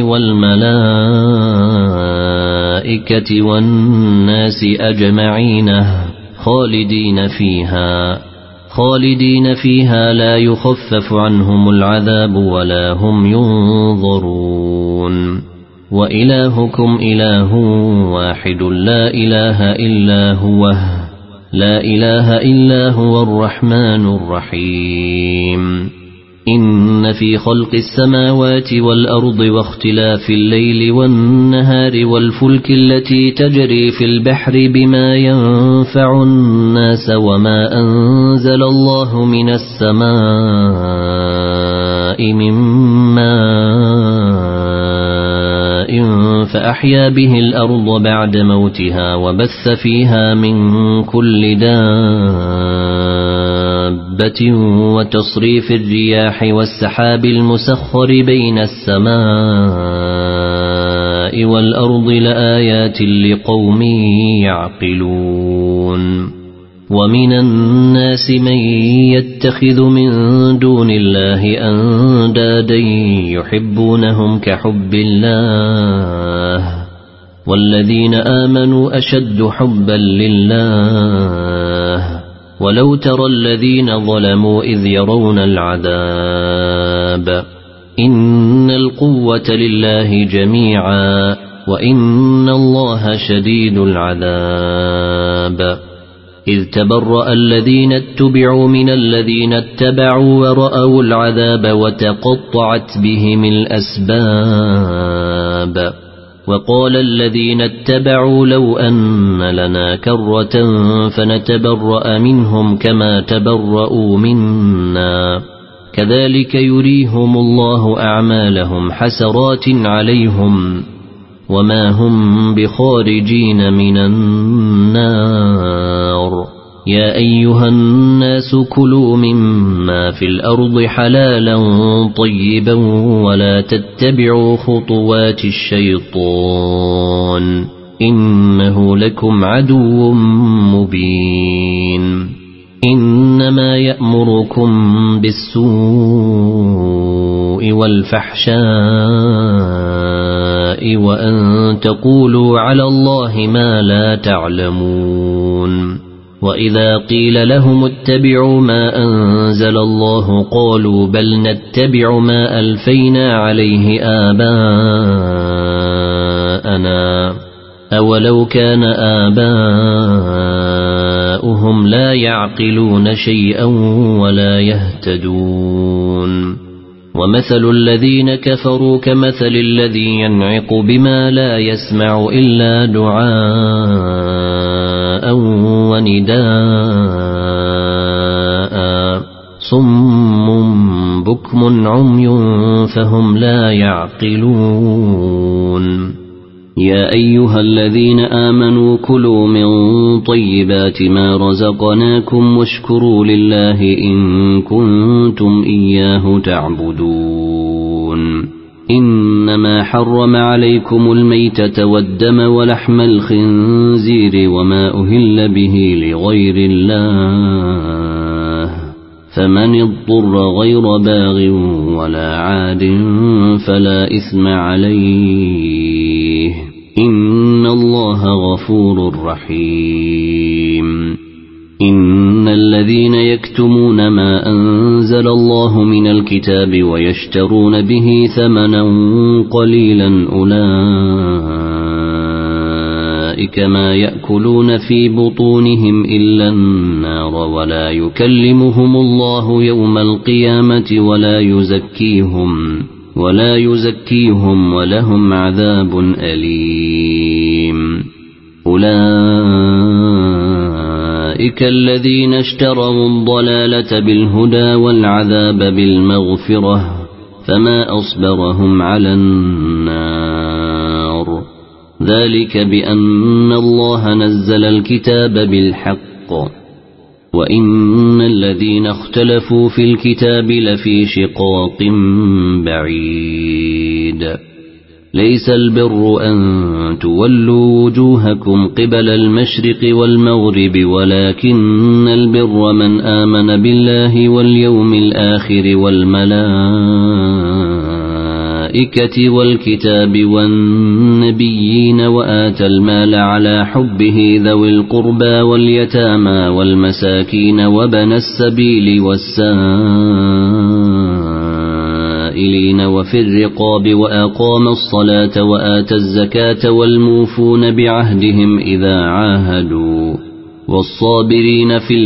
S1: والملائكة والناس أجمعين خالدين فيها خالدين فيها لا يخفف عنهم العذاب ولا هم ينظرون وإلهكم إله واحد لا إله إلا هو لا إله إلا هو الرحمن الرحيم إن في خلق السماوات والأرض واختلاف الليل والنهار والفلك التي تجري في البحر بما ينفع الناس وما أنزل الله من السماء من ماء فأحيا به الأرض بعد موتها وبث فيها من كل دابة وتصريف الرياح والسحاب المسخر بين السماء والأرض لآيات لقوم يعقلون ومن الناس من يتخذ من دون الله أندادا يحبونهم كحب الله والذين آمنوا أشد حبا لله ولو ترى الذين ظلموا إذ يرون العذاب إن القوة لله جميعا وإن الله شديد العذاب إذ تبرأ الذين اتبعوا من الذين اتبعوا ورأوا العذاب وتقطعت بهم الأسباب وقال الذين اتبعوا لو أن لنا كرة فنتبرأ منهم كما تبرؤوا منا كذلك يريهم الله أعمالهم حسرات عليهم وما هم بخارجين من النار يا أيها الناس كلوا مما في الأرض حلالا طيبا ولا تتبعوا خطوات الشيطان إنه لكم عدو مبين إنما يأمركم بالسوء والفحشاء وأن تقولوا على الله ما لا تعلمون وإذا قيل لهم اتبعوا ما أنزل الله قالوا بل نتبع ما ألفينا عليه آباءنا أولو كان آباؤهم لا يعقلون شيئا ولا يهتدون ومثل الذين كفروا كمثل الذي ينعق بما لا يسمع إلا دعاء ونداء صم بكم عمي فهم لا يعقلون يا أيها الذين آمنوا كلوا من طيبات ما رزقناكم واشكروا لله إن كنتم إياه تعبدون إنما حرم عليكم الميتة والدم ولحم الخنزير وما أهل به لغير الله فمن اضطر غير باغ ولا عاد فلا إثم عليه إن الله غفور رحيم إن الذين يكتمون ما أنزل الله من الكتاب ويشترون به ثمنا قليلا أولئك ما يأكلون في بطونهم إلا النار ولا يكلمهم الله يوم القيامة ولا يزكيهم ولا يزكيهم ولهم عذاب أليم أولئك الذين اشتروا الضلالة بالهدى والعذاب بالمغفرة فما أصبرهم على النار ذلك بأن الله نزل الكتاب بالحق وإن الذين اختلفوا في الكتاب لفي شقاق بعيد ليس البر أن تولوا وجوهكم قبل المشرق والمغرب ولكن البر من آمن بالله واليوم الآخر والملائكة والكتاب والنبيين وآتى المال على حبه ذوي القربى واليتامى والمساكين وابن السبيل والسائلين وفي الرقاب وأقام الصلاة وآتى الزكاة والموفون بعهدهم إذا عاهدوا والصابرين في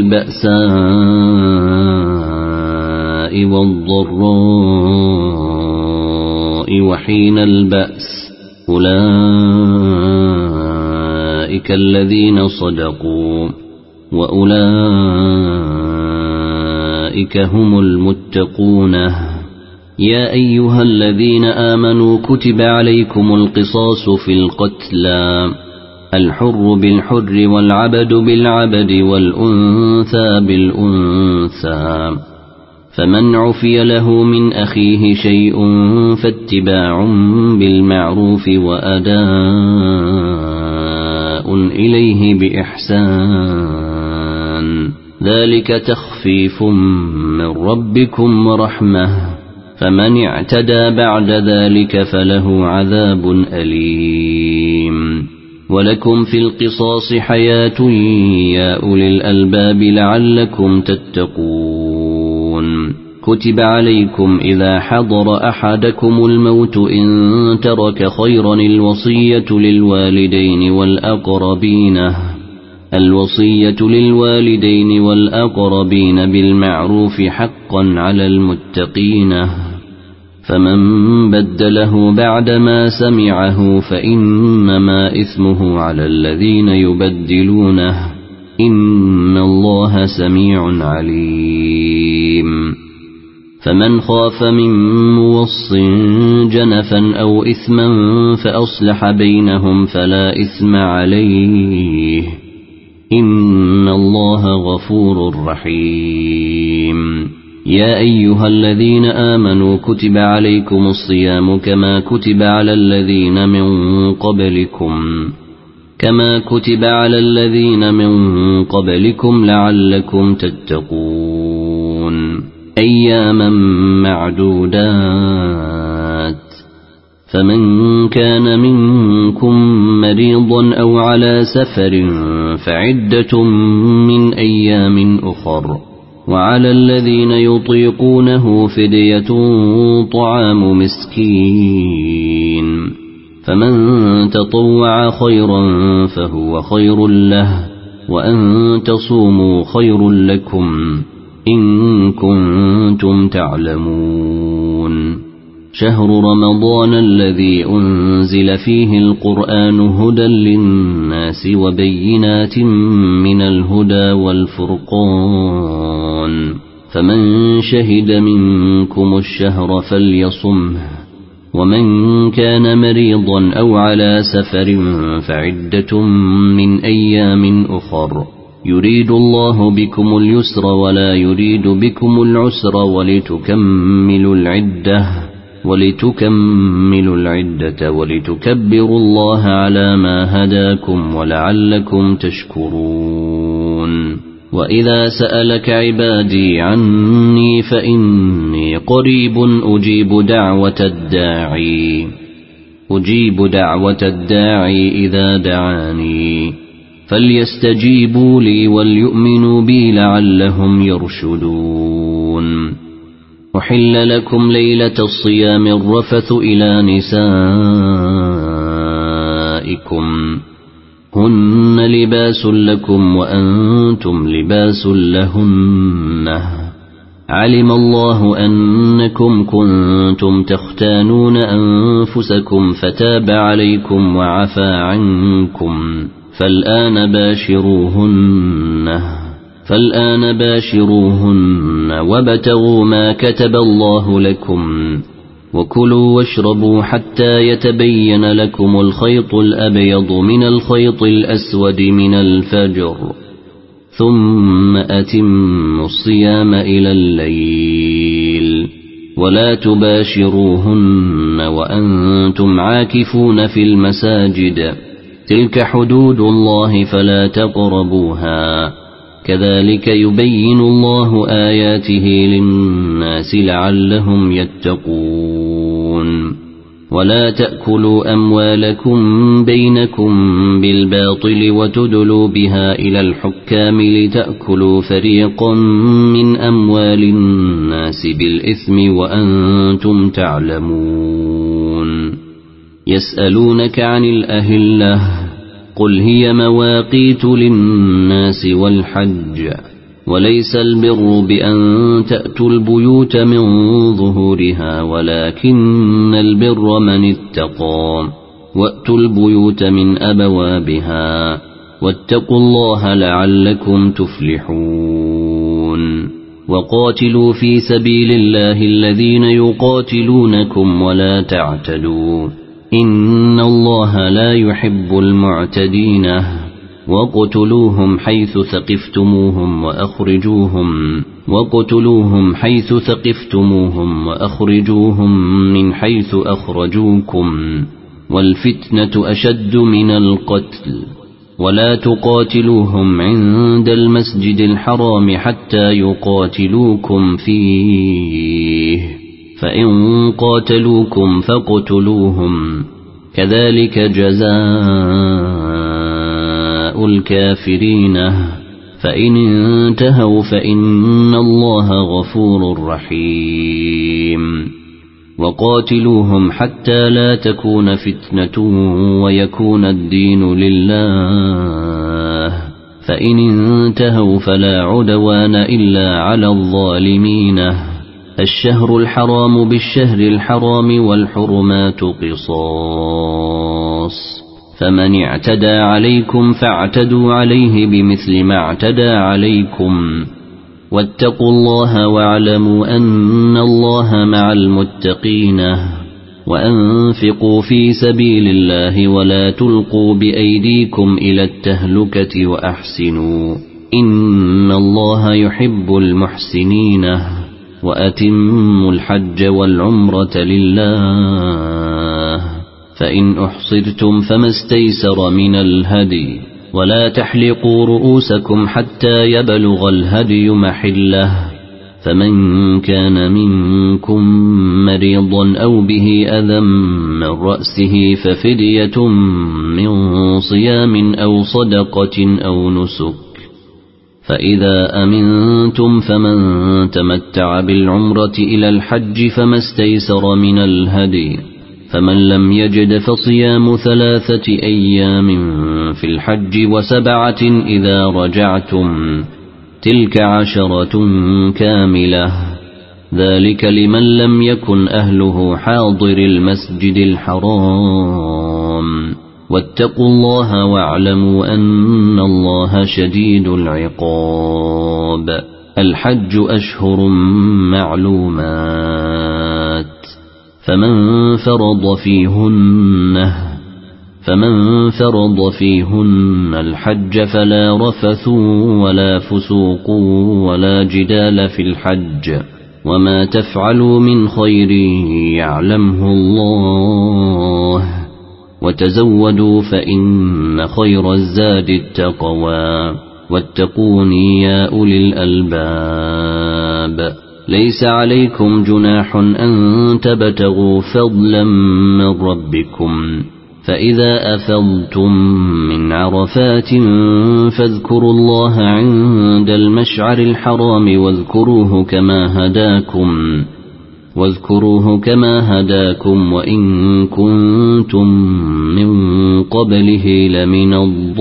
S1: البأساء والضراء وحين البأس أولئك الذين صدقوا وأولئك هم المتقون يا أيها الذين آمنوا كتب عليكم القصاص في القتلى الحر بالحر والعبد بالعبد والأنثى بالأنثى فمن عفي له من أخيه شيء فاتباع بالمعروف وأداء إليه بإحسان ذلك تخفيف من ربكم ورحمة فمن اعتدى بعد ذلك فله عذاب أليم ولكم في القصاص حياة يا أولي الألباب لعلكم تتقون كتب عليكم إذا حضر أحدكم الموت إن ترك خيرا الوصية للوالدين والأقربين الوصية للوالدين والأقربين بالمعروف حقا على المتقين فمن بدله بعدما سمعه فإنما إثمه على الذين يبدلونه إن الله سميع عليم فمن خاف من موص جنفا أو إثما فأصلح بينهم فلا إثم عليه إن الله غفور رحيم يا أيها الذين آمنوا كتب عليكم الصيام كما كتب على الذين من قبلكم كما كتب على الذين من قبلكم لعلكم تتقون أياما معدودات فمن كان منكم مريضا أو على سفر فعدة من أيام أخر وعلى الذين يطيقونه فدية طعام مسكين فمن تطوع خيرا فهو خير له وأن تصوموا خير لكم إن كنتم تعلمون شهر رمضان الذي أنزل فيه القرآن هدى للناس وبينات من الهدى والفرقان فمن شهد منكم الشهر فليصمه ومن كان مريضا أو على سفر فعدة من أيام أخر يريد الله بكم اليسر ولا يريد بكم العسر ولتكملوا العدة ولتكملوا العدة ولتكبروا الله على ما هداكم ولعلكم تشكرون وإذا سألك عبادي عني فإني قريب أجيب دعوة الداعي أجيب دعوة الداعي إذا دعاني فليستجيبوا لي وليؤمنوا بي لعلهم يرشدون أحل لكم ليلة الصيام الرفث إلى نسائكم هن لباس لكم وأنتم لباس لهن علم الله أنكم كنتم تختانون أنفسكم فتاب عليكم وعفى عنكم فالآن باشروهن فالآن باشروهن وابتغوا ما كتب الله لكم وكلوا واشربوا حتى يتبين لكم الخيط الأبيض من الخيط الأسود من الفجر ثم أتموا الصيام إلى الليل ولا تباشروهن وأنتم عاكفون في المساجد تلك حدود الله فلا تقربوها كذلك يبين الله آياته للناس لعلهم يتقون ولا تأكلوا أموالكم بينكم بالباطل وتدلوا بها إلى الحكام لتأكلوا فريقا من أموال الناس بالإثم وأنتم تعلمون يسألونك عن الأهلة قل هي مواقيت للناس والحج وليس البر بأن تأتوا البيوت من ظهورها ولكن البر من اتقى وأتوا البيوت من أبوابها واتقوا الله لعلكم تفلحون وقاتلوا في سبيل الله الذين يقاتلونكم ولا تعتدوا إن الله لا يحب المعتدين وقتلوهم حيث ثقفتموهم وأخرجوهم وقتلوهم حيث ثقفتموهم وأخرجوهم من حيث أخرجوكم والفتنة أشد من القتل ولا تقاتلوهم عند المسجد الحرام حتى يقاتلوكم فيه فإن قاتلوكم فاقتلوهم كذلك جزاء الكافرين فإن انتهوا فإن الله غفور رحيم وقاتلوهم حتى لا تكون فتنة ويكون الدين لله فإن انتهوا فلا عدوان إلا على الظالمين. الشهر الحرام بالشهر الحرام والحرمات قصاص، فمن اعتدى عليكم فاعتدوا عليه بمثل ما اعتدى عليكم، واتقوا الله واعلموا أن الله مع المتقين. وأنفقوا في سبيل الله ولا تلقوا بأيديكم إلى التهلكة وأحسنوا إن الله يحب المحسنين. وأتموا الحج والعمرة لله، فإن أحصرتم فما استيسر من الهدي، ولا تحلقوا رؤوسكم حتى يبلغ الهدي محله، فمن كان منكم مريضا أو به أذى من رأسه ففدية من صيام أو صدقة أو نسك. فإذا أمنتم فمن تمتع بالعمرة إلى الحج فما استيسر من الهدي، فمن لم يجد فصيام ثلاثة أيام في الحج وسبعة إذا رجعتم، تلك عشرة كاملة، ذلك لمن لم يكن أهله حاضر المسجد الحرام. واتقوا الله واعلموا أن الله شديد العقاب. الحج أشهر معلومات، فمن فرض فيهن فمن فرض فيهن الحج فلا رفث ولا فسوق ولا جدال في الحج، وما تفعلوا من خير يعلمه الله، وتزودوا فإن خير الزاد التقوى، واتقوني يا أولي الألباب. ليس عليكم جناح أن تبتغوا فضلا من ربكم، فإذا أفضتم من عرفات فاذكروا الله عند المشعر الحرام واذكروه كما هداكم واذكروه كما هداكم وإن كنتم من قبله لمن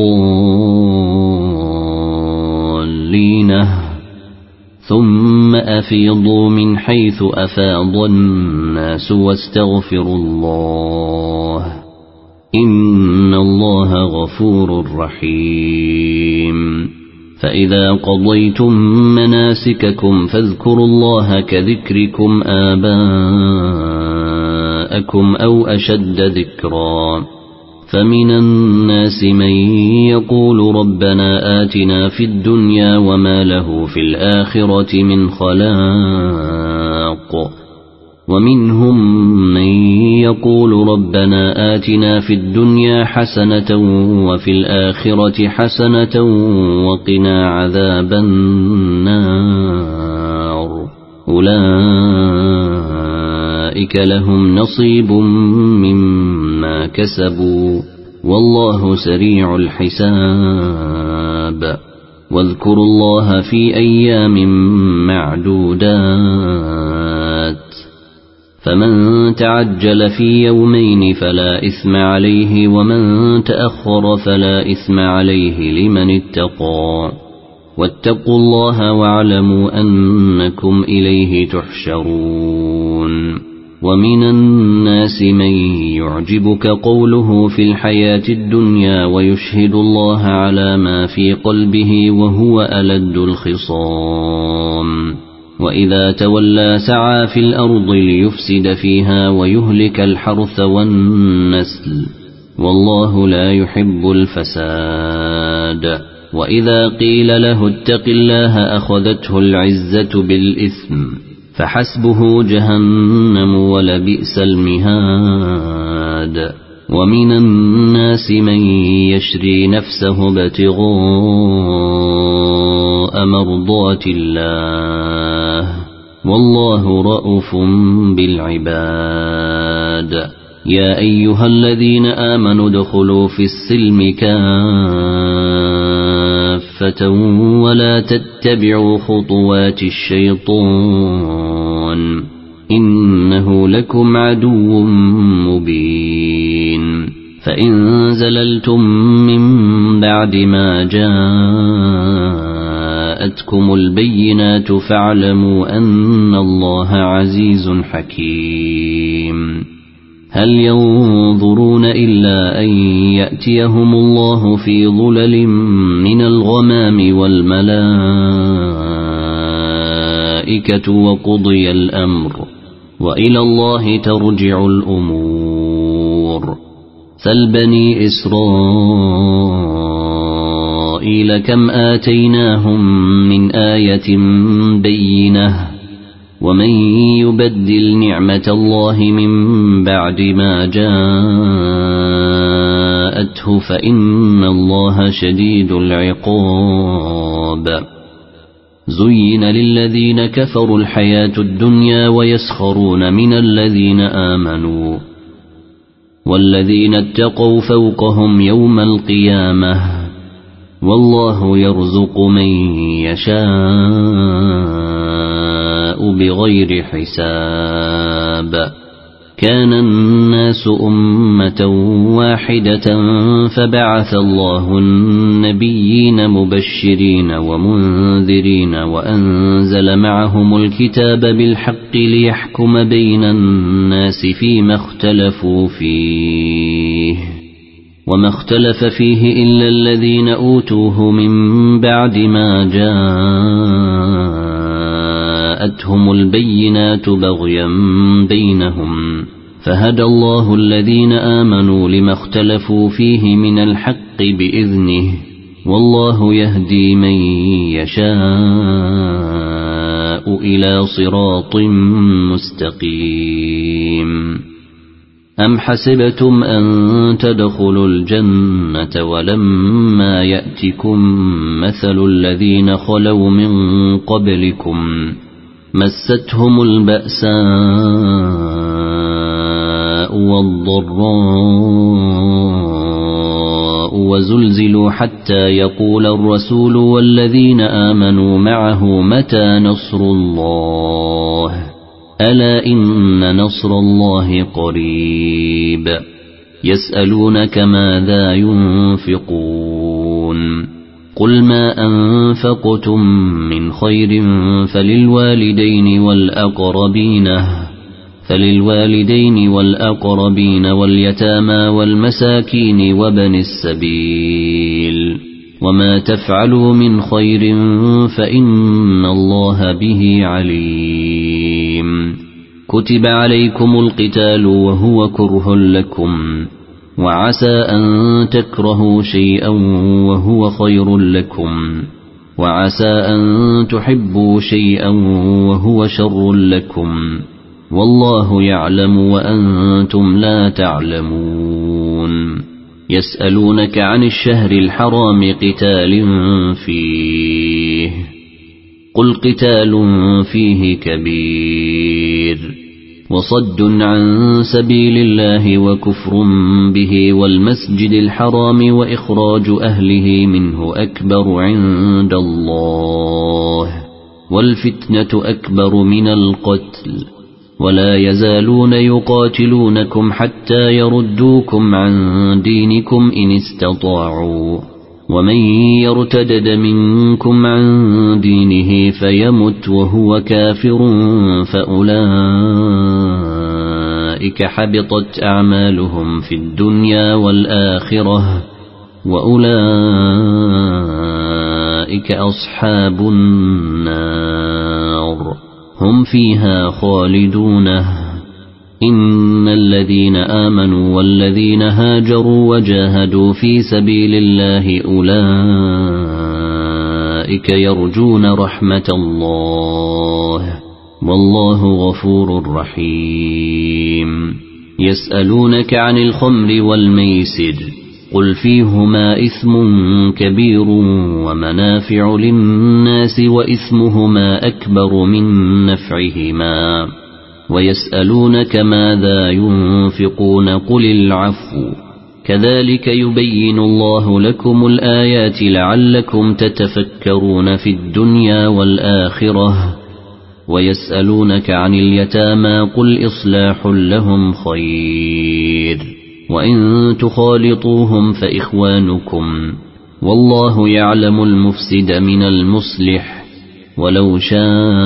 S1: الضالين. ثم أفيضوا من حيث أفاض الناس واستغفروا الله إن الله غفور رحيم. فإذا قضيتم مناسككم فاذكروا الله كذكركم آباءكم أو أشد ذكرا. فمن الناس من يقول ربنا آتنا في الدنيا وما له في الآخرة من خلاق، ومنهم من يقول ربنا آتنا في الدنيا حسنة وفي الآخرة حسنة وقنا عذاب النار. أولئك لهم نصيب مما كسبوا والله سريع الحساب. واذكروا الله في أيام معدودات، فمن تعجل في يومين فلا إثم عليه ومن تأخر فلا إثم عليه لمن اتقى. واتقوا الله واعلموا أنكم إليه تحشرون. ومن الناس من يعجبك قوله في الحياة الدنيا ويشهد الله على ما في قلبه وهو ألد الخصام، وإذا تولى سعى في الأرض ليفسد فيها ويهلك الحرث والنسل والله لا يحب الفساد. وإذا قيل له اتق الله أخذته العزة بالإثم فحسبه جهنم ولبئس المهاد. ومن الناس من يشري نفسه ابتغاء مرضات الله والله رءوف بالعباد. يا أيها الذين آمنوا ادخلوا في السلم كافة ولا تتبعوا خطوات الشيطان إنه لكم عدو مبين. فإن زللتم من بعد ما جاءتكم البينات فاعلموا أن الله عزيز حكيم هل ينظرون إلا أن يأتيهم الله في ظلل من الغمام والملائكة وقضي الأمر وإلى الله ترجع الأمور سل بني إسرائيل كم آتيناهم من آية بينة ومن يبدل نعمة الله من بعد ما جاءته فإن الله شديد العقاب زين للذين كفروا الحياة الدنيا ويسخرون من الذين آمنوا والذين اتقوا فوقهم يوم القيامة والله يرزق من يشاء بغير حساب كان الناس أمة واحدة فبعث الله النبيين مبشرين ومنذرين وأنزل معهم الكتاب بالحق ليحكم بين الناس فيما اختلفوا فيه وما اختلف فيه إلا الذين أوتوه من بعد ما جاءتهم البينات بغيا بينهم فهدى الله الذين آمنوا لما اختلفوا فيه من الحق بإذنه والله يهدي من يشاء إلى صراط مستقيم أم حسبتم أن تدخلوا الجنة ولما يأتكم مثل الذين خلوا من قبلكم مستهم البأساء والضراء وزلزلوا حتى يقول الرسول والذين آمنوا معه متى نصر الله ألا إن نصر الله قريب يسألونك ماذا ينفقون قل ما أنفقتم من خير فللوالدين والأقربين فللوالدين والأقربين واليتامى والمساكين وابن السبيل وما تفعلوا من خير فإن الله به عليم كتب عليكم القتال وهو كره لكم وعسى أن تكرهوا شيئا وهو خير لكم وعسى أن تحبوا شيئا وهو شر لكم والله يعلم وأنتم لا تعلمون يسألونك عن الشهر الحرام قتال فيه قل قتال فيه كبير وصد عن سبيل الله وكفر به والمسجد الحرام وإخراج أهله منه أكبر عند الله والفتنة أكبر من القتل ولا يزالون يقاتلونكم حتى يردوكم عن دينكم إن استطاعوا ومن يرتدد منكم عن دينه فيمت وهو كافر فأولئك حبطت أعمالهم في الدنيا والآخرة وأولئك أصحاب النار هم فيها خالدون إن الذين آمنوا والذين هاجروا وجاهدوا في سبيل الله أولئك يرجون رحمة الله والله غفور رحيم يسألونك عن الخمر والميسر قل فيهما إثم كبير ومنافع للناس وإثمهما أكبر من نفعهما ويسألونك ماذا ينفقون قل العفو كذلك يبين الله لكم الآيات لعلكم تتفكرون في الدنيا والآخرة ويسألونك عن اليتامى قل إصلاح لهم خير وإن تخالطوهم فإخوانكم والله يعلم المفسد من المصلح ولو شاء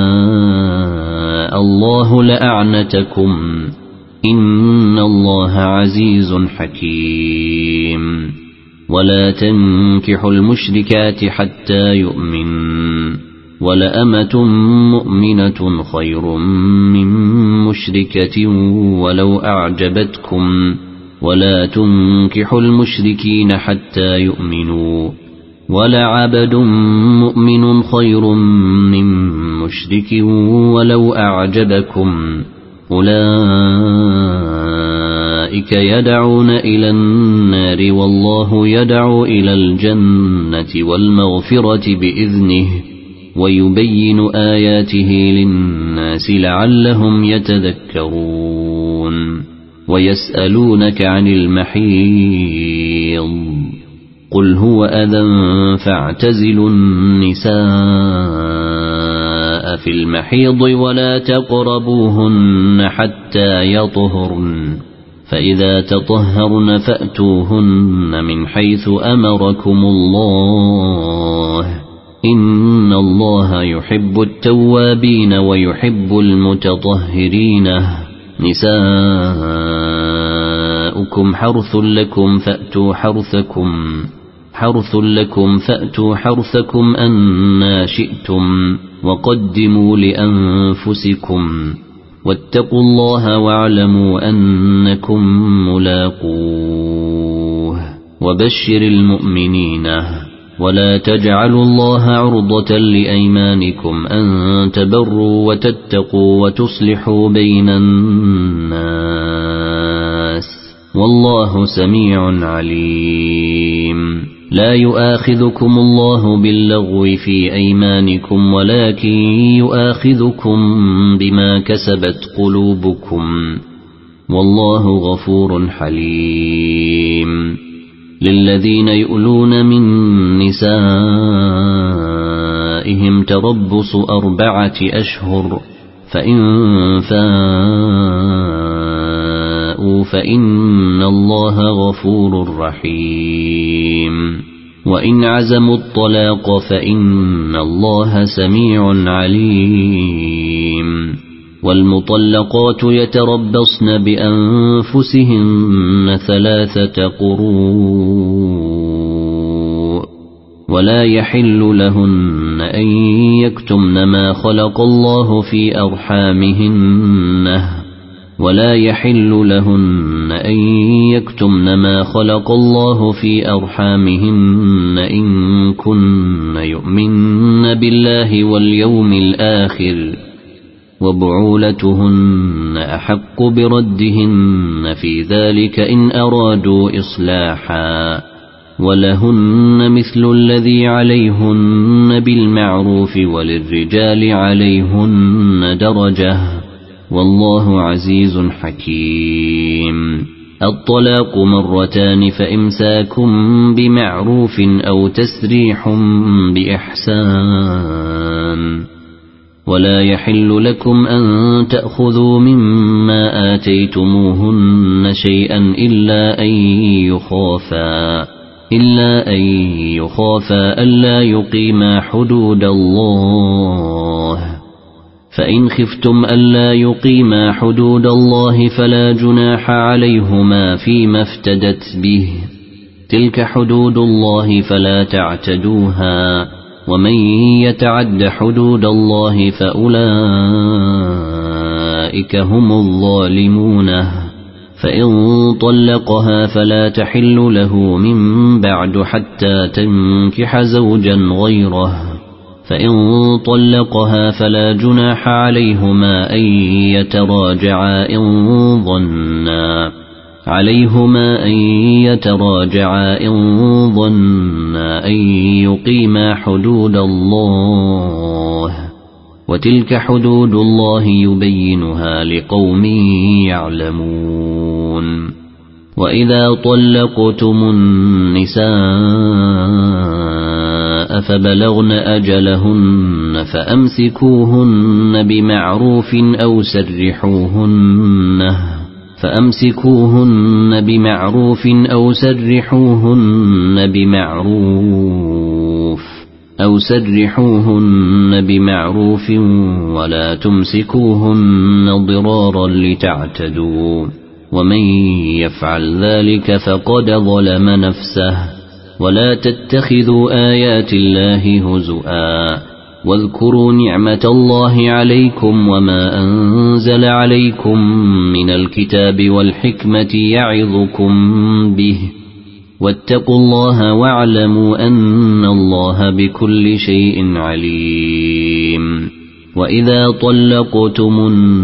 S1: الله لأعنتكم إن الله عزيز حكيم ولا تنكحوا المشركات حتى يؤمن ولأمة مؤمنة خير من مشركة ولو أعجبتكم ولا تنكحوا المشركين حتى يؤمنوا ولعبد مؤمن خير من مشرك ولو أعجبكم أولئك يدعون إلى النار والله يدعو إلى الجنة والمغفرة بإذنه ويبين آياته للناس لعلهم يتذكرون ويسألونك عن المحيض قل هو أذى فاعتزلوا النساء في المحيض ولا تقربوهن حتى يطهرن فإذا تطهرن فأتوهن من حيث أمركم الله إن الله يحب التوابين ويحب المتطهرين نساؤكم حرث لكم فأتوا حرثكم حرث لكم فأتوا حرثكم أنى شئتم وقدموا لأنفسكم واتقوا الله واعلموا أنكم ملاقوه وبشر المؤمنين ولا تجعلوا الله عرضة لأيمانكم أن تبروا وتتقوا وتصلحوا بين الناس والله سميع عليم لا يؤاخذكم الله باللغو في أيمانكم ولكن يؤاخذكم بما كسبت قلوبكم والله غفور حليم للذين يؤلون من نسائهم تربص أربعة أشهر فإن فاءوا فإن الله غفور رحيم وإن عزموا الطلاق فإن الله سميع عليم والمطلقات يتربصن بأنفسهن ثلاثة قروء ولا يحل لهن أن يكتمن ما خلق الله في أرحامهن ولا يحل لهن أن يكتمن ما خلق الله في أرحامهن إن كن يؤمن بالله واليوم الآخر وبعولتهن أحق بردهن في ذلك إن أرادوا إصلاحا ولهن مثل الذي عليهن بالمعروف وللرجال عليهن درجة والله عزيز حكيم الطلاق مرتان فإمساكم بمعروف أو تسريح بإحسان ولا يحل لكم أن تأخذوا مما آتيتموهن شيئا إلا أن يخافا إلا أن يخافا ألا يقيما حدود الله فإن خفتم ألا يقيما حدود الله فلا جناح عليهما فيما افتدت به تلك حدود الله فلا تعتدوها ومن يتعد حدود الله فأولئك هم الظالمون فإن طلقها فلا تحل له من بعد حتى تنكح زوجا غيره فإن طلقها فلا جناح عليهما أن يتراجعا إن ظنا عليهما أن يتراجعا إن ظنا أن يقيما حدود الله وتلك حدود الله يبينها لقوم يعلمون وإذا طلقتم النساء فبلغن أجلهن فأمسكوهن بمعروف أو سرحوهن فأمسكوهن بمعروف أو سرحوهن بمعروف أو سرحوهن بمعروف ولا تمسكوهن ضرارا لتعتدوا ومن يفعل ذلك فقد ظلم نفسه ولا تتخذوا آيات الله هزؤا واذكروا نعمة الله عليكم وما أنزل عليكم من الكتاب والحكمة يعظكم به واتقوا الله واعلموا أن الله بكل شيء عليم وإذا طلقتم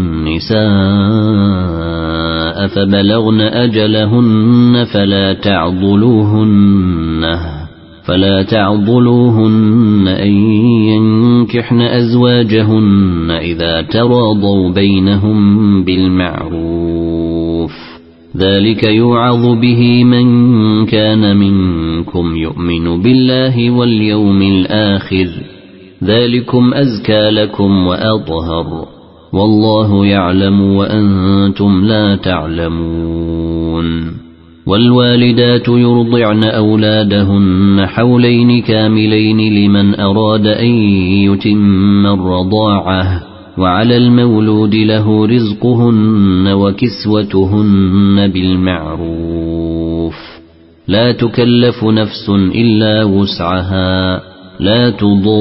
S1: النساء فبلغن أجلهن فلا تعضلوهن فلا تعضلوهن أن ينكحن أزواجهن إذا تراضوا بينهم بالمعروف ذلك يوعظ به من كان منكم يؤمن بالله واليوم الآخر ذلكم أزكى لكم وأطهر والله يعلم وأنتم لا تعلمون والوالدات يرضعن أولادهن حولين كاملين لمن أراد أن يتم الرضاعة وعلى المولود له رزقهن وكسوتهن بالمعروف لا تكلف نفس إلا وسعها لا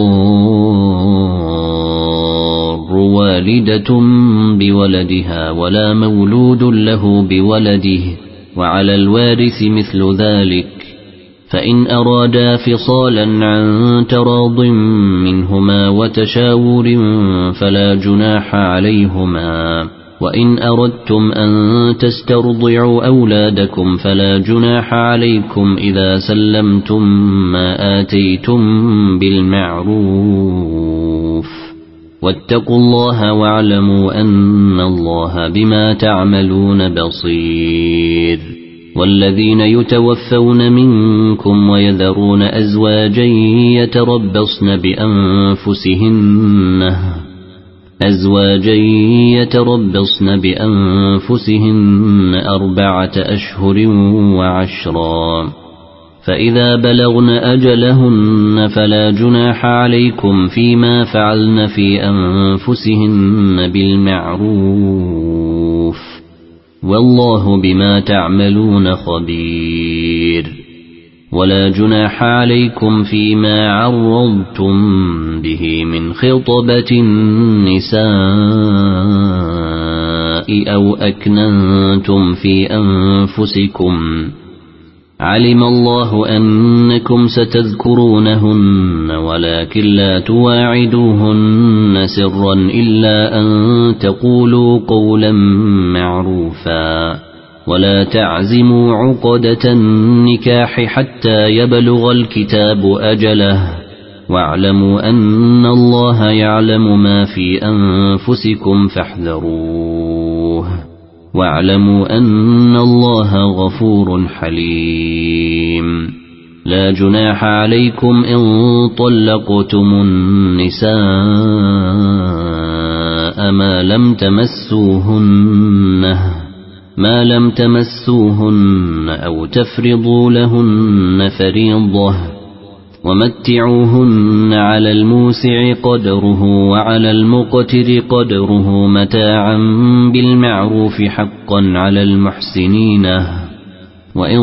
S1: تضار والدة بولدها ولا مولود له بولده وعلى الوارث مثل ذلك فإن أرادا فصالا عن تراض منهما وتشاور فلا جناح عليهما وإن أردتم أن تسترضعوا أولادكم فلا جناح عليكم إذا سلمتم ما آتيتم بالمعروف واتقوا الله واعلموا أن الله بما تعملون بصير والذين يتوفون منكم ويذرون أزواجا يتربصن بأنفسهن أزواجا يتربصن بأنفسهن أربعة أشهر وعشرا فإذا بلغن أجلهن فلا جناح عليكم فيما فعلن في أنفسهن بالمعروف والله بما تعملون خبير ولا جناح عليكم فيما عرضتم به من خطبة النساء أو أكننتم في أنفسكم علم الله أنكم ستذكرونهن ولكن لا تواعدوهن سرا إلا أن تقولوا قولا معروفا ولا تعزموا عقدة النكاح حتى يبلغ الكتاب أجله واعلموا أن الله يعلم ما في أنفسكم فاحذروه واعلموا أن الله غفور حليم لا جناح عليكم إن طلقتم النساء ما لم تمسوهن ما لم تمسوهن أو تفرضوا لهن فريضة ومتعوهن على الموسع قدره وعلى المقتر قدره متاعا بالمعروف حقا على المحسنين وإن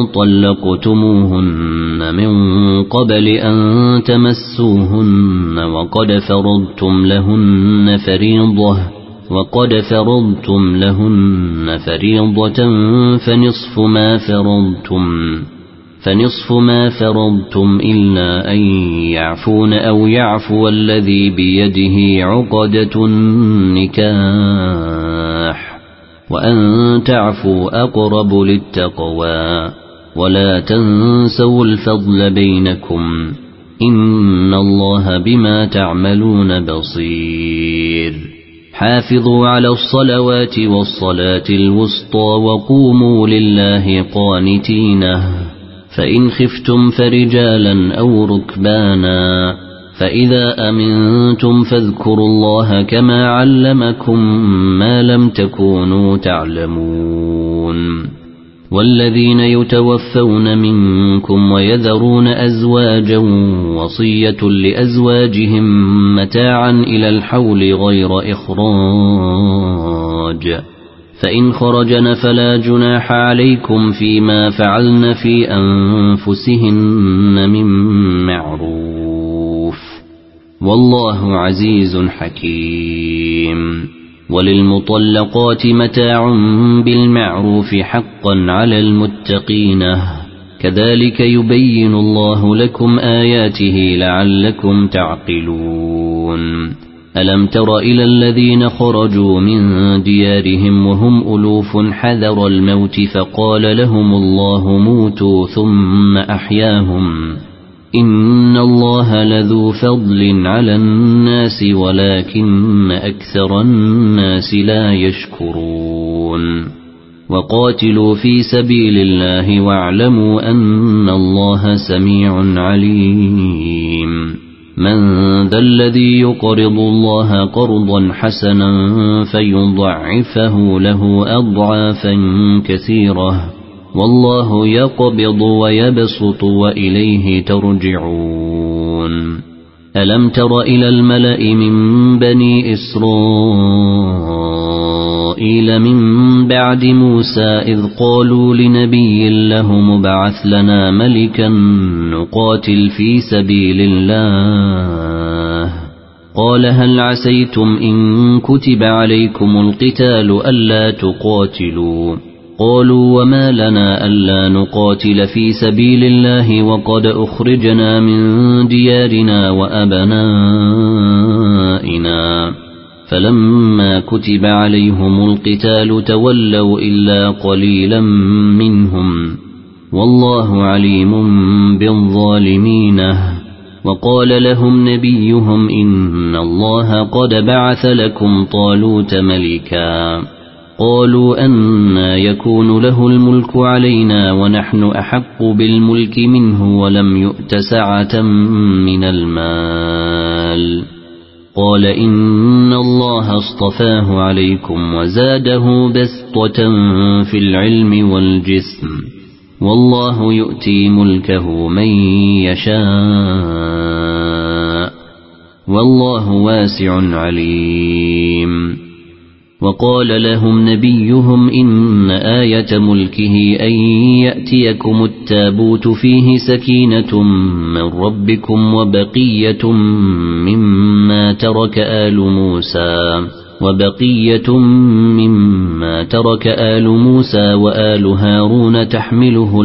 S1: طلقتموهن من قبل أن تمسوهن وقد فرضتم لهن فريضة وقد فرضتم لهن فريضة فنصف ما فرضتم فنصف ما فرضتم إلا أن يعفون أو يعفو الذي بيده عقدة النكاح وأن تعفوا أقرب للتقوى ولا تنسوا الفضل بينكم إن الله بما تعملون بصير حافظوا على الصلوات والصلاة الوسطى وقوموا لله قانتين فإن خفتم فرجالا أو ركبانا فإذا أمنتم فاذكروا الله كما علمكم ما لم تكونوا تعلمون والذين يتوفون منكم ويذرون أزواجا وصية لأزواجهم متاعا إلى الحول غير إخراج فإن خرجن فلا جناح عليكم فيما فعلن في أنفسهن من معروف والله عزيز حكيم وللمطلقات متاع بالمعروف حقا على المتقين كذلك يبين الله لكم آياته لعلكم تعقلون ألم تر إلى الذين خرجوا من ديارهم وهم ألوف حذر الموت فقال لهم الله موتوا ثم أحياهم إن الله لذو فضل على الناس ولكن أكثر الناس لا يشكرون وقاتلوا في سبيل الله واعلموا أن الله سميع عليم من ذا الذي يقرض الله قرضا حسنا فيضعفه له أضعافا كثيرة والله يقبض ويبسط وإليه ترجعون ألم تر إلى الملأ من بني إسرائيل من بعد موسى إذ قالوا لنبي له مبعث لنا ملكا نقاتل في سبيل الله قال هل عسيتم إن كتب عليكم القتال ألا تقاتلوا قالوا وما لنا ألا نقاتل في سبيل الله وقد أخرجنا من ديارنا وأبنائنا فلما كتب عليهم القتال تولوا إلا قليلا منهم والله عليم بالظالمين وقال لهم نبيهم إن الله قد بعث لكم طالوت ملكا قالوا أنى يكون له الملك علينا ونحن أحق بالملك منه ولم يؤت سعة من المال قال إن الله اصطفاه عليكم وزاده بسطة في العلم والجسم والله يؤتي ملكه من يشاء والله واسع عليم وقال لهم نبيهم إن آية ملكه أن يأتيكم التابوت فيه سكينة من ربكم وبقية مما ترك آل موسى وبقية مما ترك آل موسى وآل هارون تحمله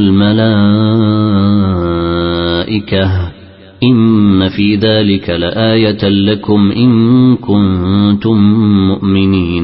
S1: الملائكة إن في ذلك لآية لكم إن كنتم مؤمنين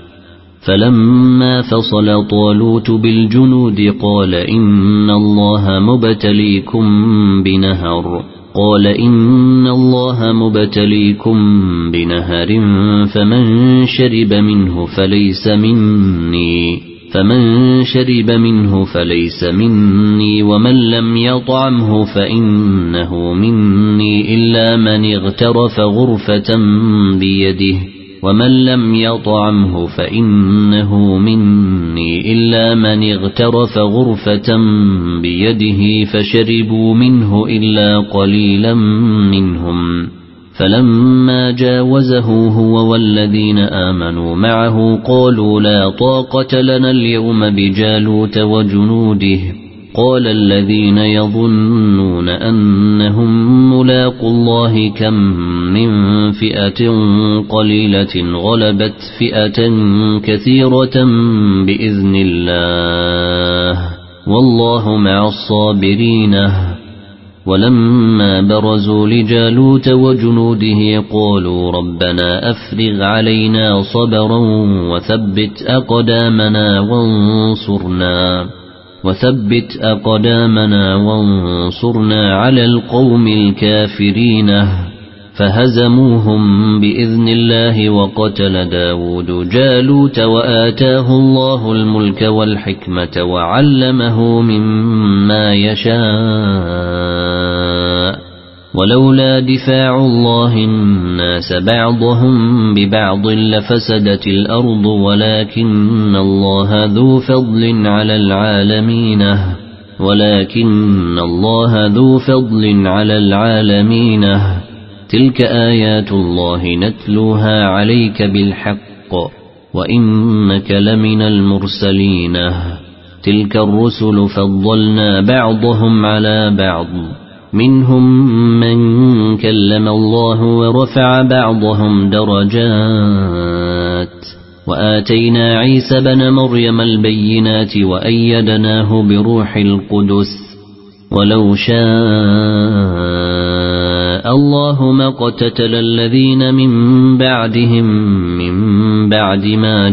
S1: فلما فصل طالوت بالجنود قال إن الله مبتليكم بنهر قال إن الله مبتليكم بنهر فمن شرب منه فليس مني فمن شرب منه فليس مني ومن لم يطعمه فإنه مني إلا من اغترف غرفة بيده ومن لم يطعمه فإنه مني إلا من اغترف غرفة بيده فشربوا منه إلا قليلا منهم فلما جاوزه هو والذين آمنوا معه قالوا لا طاقة لنا اليوم بجالوت وجنوده قال الذين يظنون أنهم ملاقوا الله كم من فئة قليلة غلبت فئة كثيرة بإذن الله والله مع الصابرين ولما برزوا لجالوت وجنوده قالوا ربنا أفرغ علينا صبرا وثبت أقدامنا وانصرنا وثبت أقدامنا وانصرنا على القوم الكافرين فهزموهم بإذن الله وقتل داود جالوت وآتاه الله الملك والحكمة وعلمه مما يشاء ولولا دفاع الله الناس بعضهم ببعض لفسدت الأرض ولكن الله ذو فضل على العالمين ولكن الله ذو فضل على العالمين تلك آيات الله نتلوها عليك بالحق وإنك لمن المرسلين تلك الرسل فضلنا بعضهم على بعض منهم من كلم الله ورفع بعضهم درجات وآتينا عيسى بن مريم البينات وأيدناه بروح القدس ولو شاء الله ما اقتتل الذين من بعدهم من بعد ما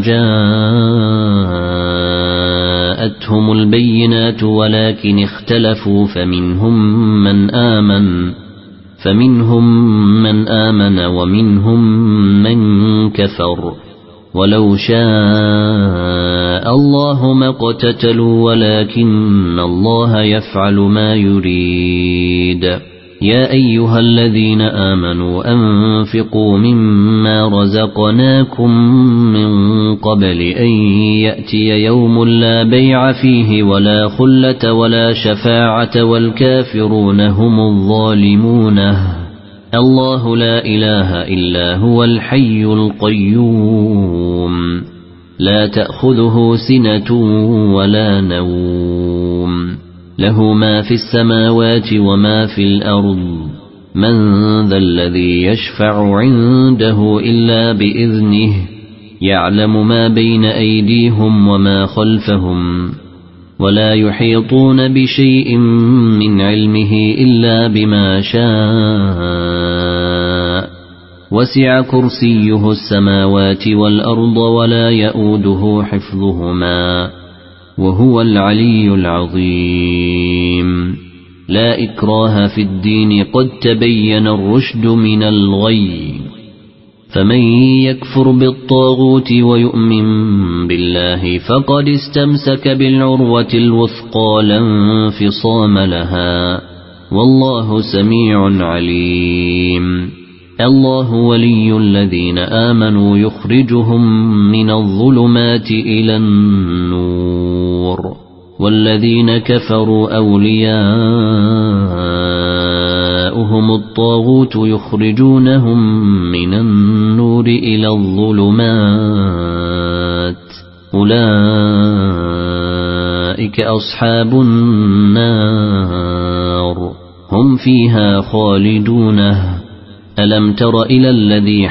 S1: جاءتهم البينات ولكن اختلفوا فمنهم من آمن فمنهم من آمن ومنهم من كفر ولو شاء الله ما اقتتلوا ولكن الله يفعل ما يريد يا أيها الذين آمنوا أنفقوا مما رزقناكم من قبل أن يأتي يوم لا بيع فيه ولا خلة ولا شفاعة والكافرون هم الظالمون الله لا إله إلا هو الحي القيوم لا تأخذه سنة ولا نوم له ما في السماوات وما في الأرض من ذا الذي يشفع عنده إلا بإذنه يعلم ما بين أيديهم وما خلفهم ولا يحيطون بشيء من علمه إلا بما شاء وسع كرسيه السماوات والأرض ولا يؤوده حفظهما وهو العلي العظيم لا إكراه في الدين قد تبين الرشد من الغي فمن يكفر بالطاغوت ويؤمن بالله فقد استمسك بالعروة الوثقى لا انفصام لها والله سميع عليم الله ولي الذين آمنوا يخرجهم من الظلمات إلى النور والذين كفروا أولياؤهم الطاغوت يخرجونهم من النور إلى الظلمات أولئك أصحاب النار هم فيها خالدون ألم تر إلى الذي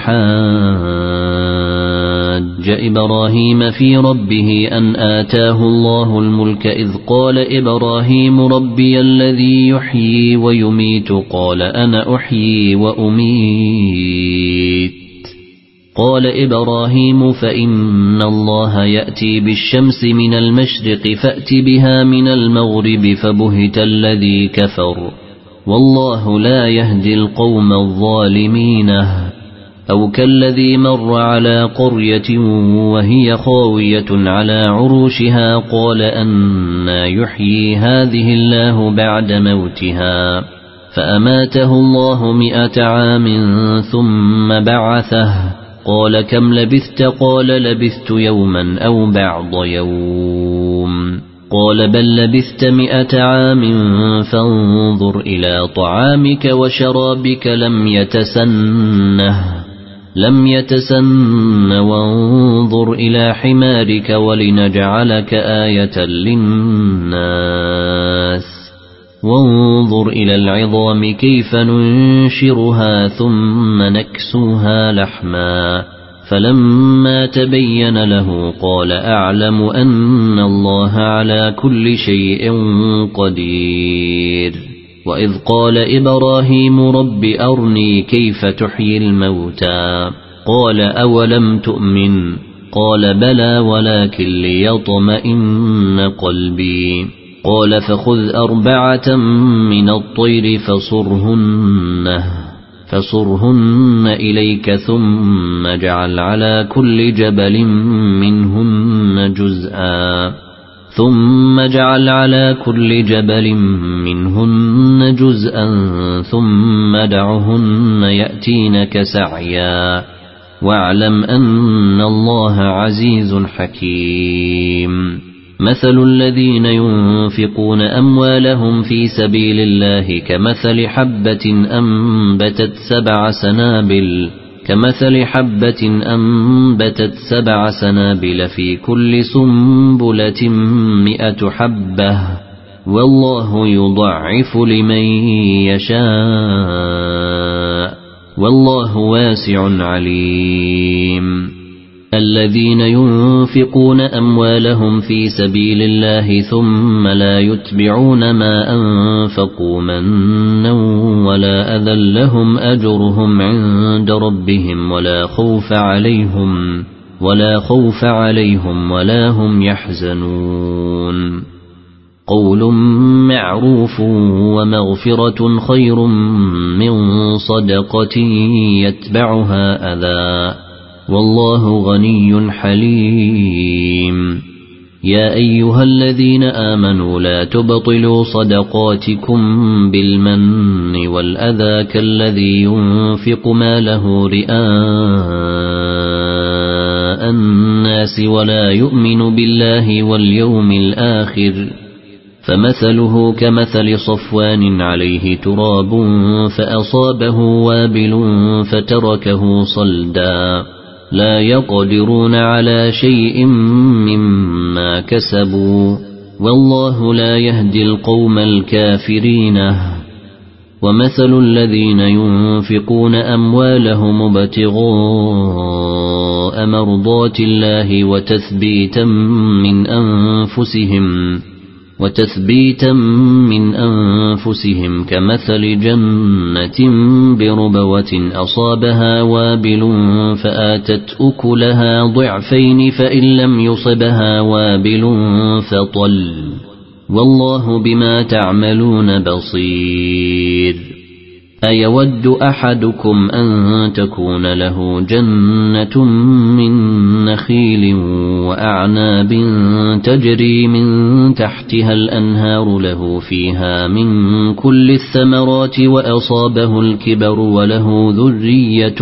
S1: حاج إبراهيم في ربه أن آتاه الله الملك إذ قال إبراهيم ربي الذي يحيي ويميت قال أنا أحيي وأميت قال إبراهيم فإن الله يأتي بالشمس من المشرق فأت بها من المغرب فبهت الذي كفر والله لا يهدي القوم الظالمين أو كالذي مر على قرية وهي خاوية على عروشها قال أنى يحيي هذه الله بعد موتها فأماته الله مئة عام ثم بعثه قال كم لبثت قال لبثت يوما أو بعض يوم قال بل لبثت مئة عام فانظر إلى طعامك وشرابك لم يتسنه لم يتسن وانظر إلى حمارك ولنجعلك آية للناس وانظر إلى العظام كيف ننشرها ثم نكسوها لحما فلما تبين له قال أعلم أن الله على كل شيء قدير وإذ قال إبراهيم رب أرني كيف تحيي الموتى قال أولم تؤمن قال بلى ولكن ليطمئن قلبي قال فخذ أربعة من الطير فصرهن فصرهن إليك ثم اجعل على كل جبل منهن جزءا ثم جعل على كل جبل منهن جزءا ثم دعهن يأتينك سعيا واعلم أن الله عزيز حكيم مثل الذين ينفقون أموالهم في سبيل الله كمثل حبة أنبتت سبع سنابل كمثل حبة أنبتت سبع سنابل في كل سنبلة مئة حبة والله يضعف لمن يشاء والله واسع عليم الذين ينفقون أموالهم في سبيل الله ثم لا يتبعون ما أنفقوا منا ولا أذى لهم أجرهم عند ربهم ولا خوف عليهم ولا خوف عليهم ولا هم يحزنون قول معروف ومغفرة خير من صدقة يتبعها أذى والله غني حليم يا أيها الذين آمنوا لا تبطلوا صدقاتكم بالمن والأذى كالذي ينفق ماله رئاء الناس ولا يؤمن بالله واليوم الآخر فمثله كمثل صفوان عليه تراب فأصابه وابل فتركه صلدا لا يقدرون على شيء مما كسبوا والله لا يهدي القوم الكافرين ومثل الذين ينفقون أموالهم ابتغاء مرضات الله وتثبيتا من أنفسهم وتثبيتا من أنفسهم كمثل جنة بربوة أصابها وابل فآتت أكلها ضعفين فإن لم يصبها وابل فطل والله بما تعملون بصير أيود أحدكم أن تكون له جنة من نخيل وأعناب تجري من تحتها الأنهار له فيها من كل الثمرات وأصابه الكبر وله ذرية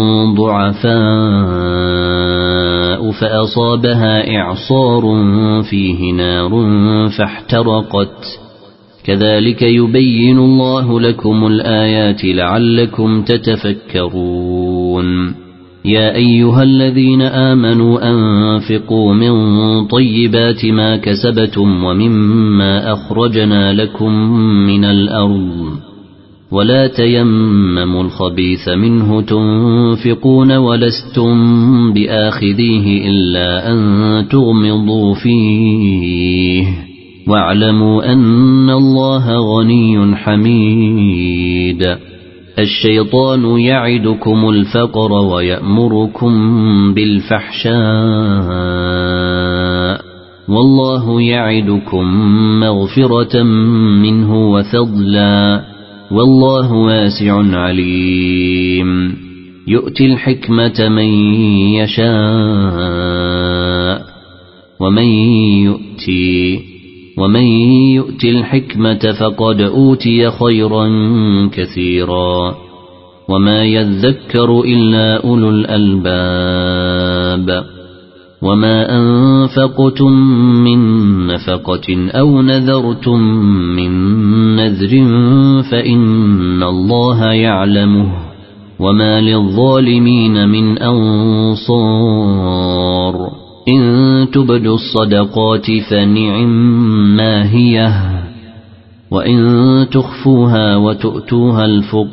S1: ضعفاء فأصابها إعصار فيه نار فاحترقت كذلك يبين الله لكم الآيات لعلكم تتفكرون يا أيها الذين آمنوا أنفقوا من طيبات ما كسبتم ومما أخرجنا لكم من الأرض ولا تيمموا الخبيث منه تنفقون ولستم بآخذيه إلا أن تغمضوا فيه واعلموا أن الله غني حميد الشيطان يعدكم الفقر ويأمركم بالفحشاء والله يعدكم مغفرة منه وفضلا والله واسع عليم يؤتي الحكمة من يشاء ومن يؤتي ومن يؤت الحكمة فقد أوتي خيرا كثيرا وما يذكر إلا أولو الألباب وما أنفقتم من نفقة أو نذرتم من نذر فإن الله يعلمه وما للظالمين من أنصار إن تبدوا الصدقات فنعما هي وإن تخفوها وتؤتوها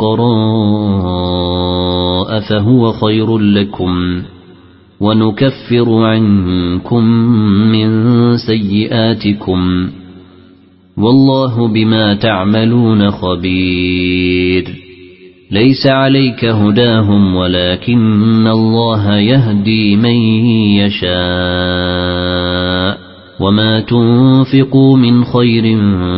S1: الفقراء فهو خير لكم ونكفر عنكم من سيئاتكم والله بما تعملون خبير ليس عليك هداهم ولكن الله يهدي من يشاء وما تنفقوا من خير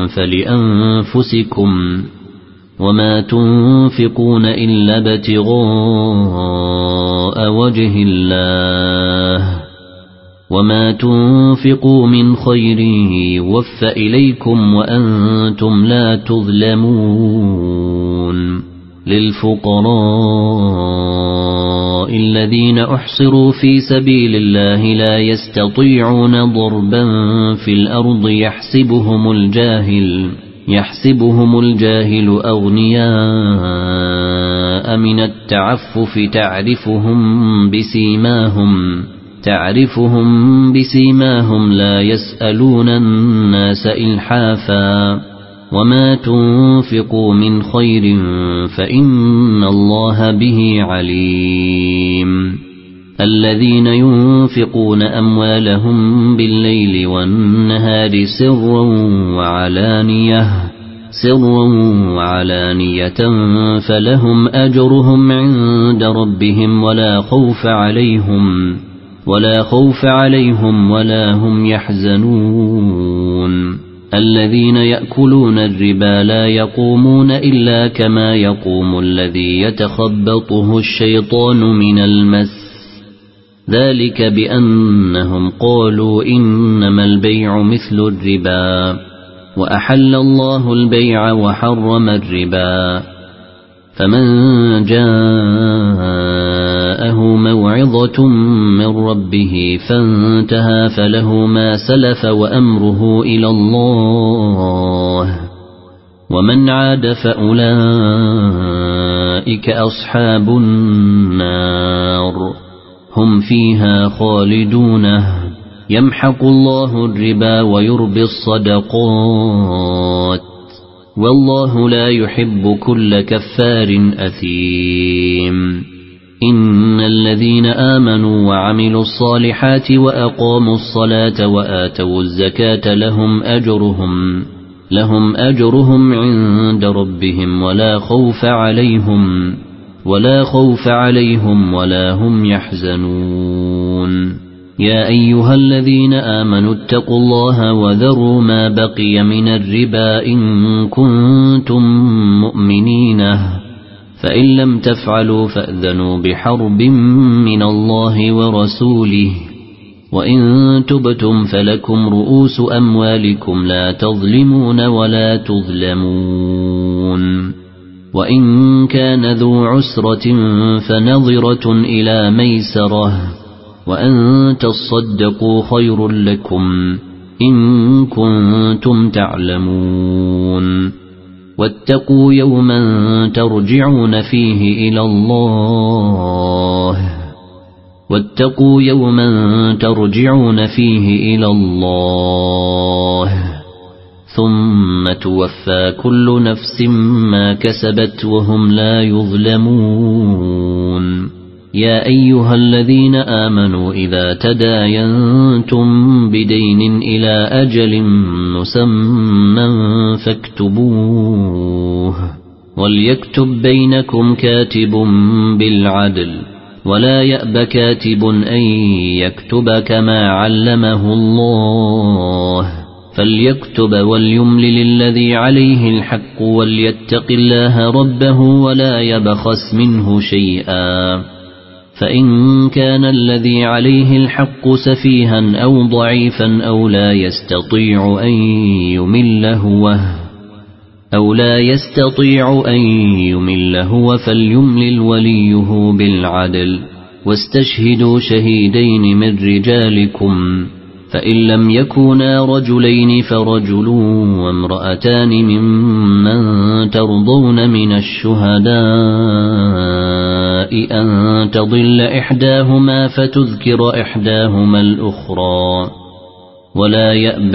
S1: فلأنفسكم وما تنفقون إلا ابتغاء وجه الله وما تنفقوا من خير يوفى إليكم وأنتم لا تظلمون للفقراء الذين أحصروا في سبيل الله لا يستطيعون ضربا في الأرض يحسبهم الجاهل يحسبهم الجاهل أغنياء من التعفف تعرفهم بسيماهم تعرفهم بسيماهم لا يسألون الناس إلحافا وما تنفقوا من خير فإن الله به عليم الذين ينفقون أموالهم بالليل والنهار سرا وعلانية سرا وعلانية فلهم أجرهم عند ربهم ولا خوف عليهم ولا خوف عليهم ولا هم يحزنون الذين يأكلون الربا لا يقومون إلا كما يقوم الذي يتخبطه الشيطان من المس ذلك بأنهم قالوا إنما البيع مثل الربا وأحل الله البيع وحرم الربا فمن جاءه موعظة من ربه فانتهى فله ما سلف وأمره إلى الله ومن عاد فأولئك أصحاب النار هم فيها خالدون يمحق الله الربا ويربي الصدقات والله لا يحب كل كفار أثيم إن الذين آمنوا وعملوا الصالحات وأقاموا الصلاة وآتوا الزكاة لهم أجرهم لهم أجرهم عند ربهم ولا خوف عليهم ولا خوف عليهم ولا هم يحزنون يا أيها الذين آمنوا اتقوا الله وذروا ما بقي من الربا إن كنتم مؤمنين فإن لم تفعلوا فأذنوا بحرب من الله ورسوله وإن تبتم فلكم رؤوس أموالكم لا تظلمون ولا تظلمون وإن كان ذو عسرة فنظرة إلى ميسرة وأن تصدقوا خير لكم إن كنتم تعلمون واتقوا يوما ترجعون فيه إلى الله واتقوا يوما ترجعون فيه إلى الله ثم توفى كل نفس ما كسبت وهم لا يظلمون يا أيها الذين آمنوا إذا تداينتم بدين إلى أجل مسمى فاكتبوه وليكتب بينكم كاتب بالعدل ولا يأب كاتب أن يكتب كما علمه الله فليكتب وليملل الذي عليه الحق وليتق الله ربه ولا يبخس منه شيئا فإن كان الذي عليه الحق سفيها أو ضعيفا أو لا يستطيع أن يمل هو أو لا يستطيع أن يمل هو فليملل وليه بالعدل واستشهدوا شهيدين من رجالكم فإن لم يكونا رجلين فرجل وامرأتان ممن ترضون من الشهداء أن تضل إحداهما فتذكر إحداهما الأخرى ولا يأبى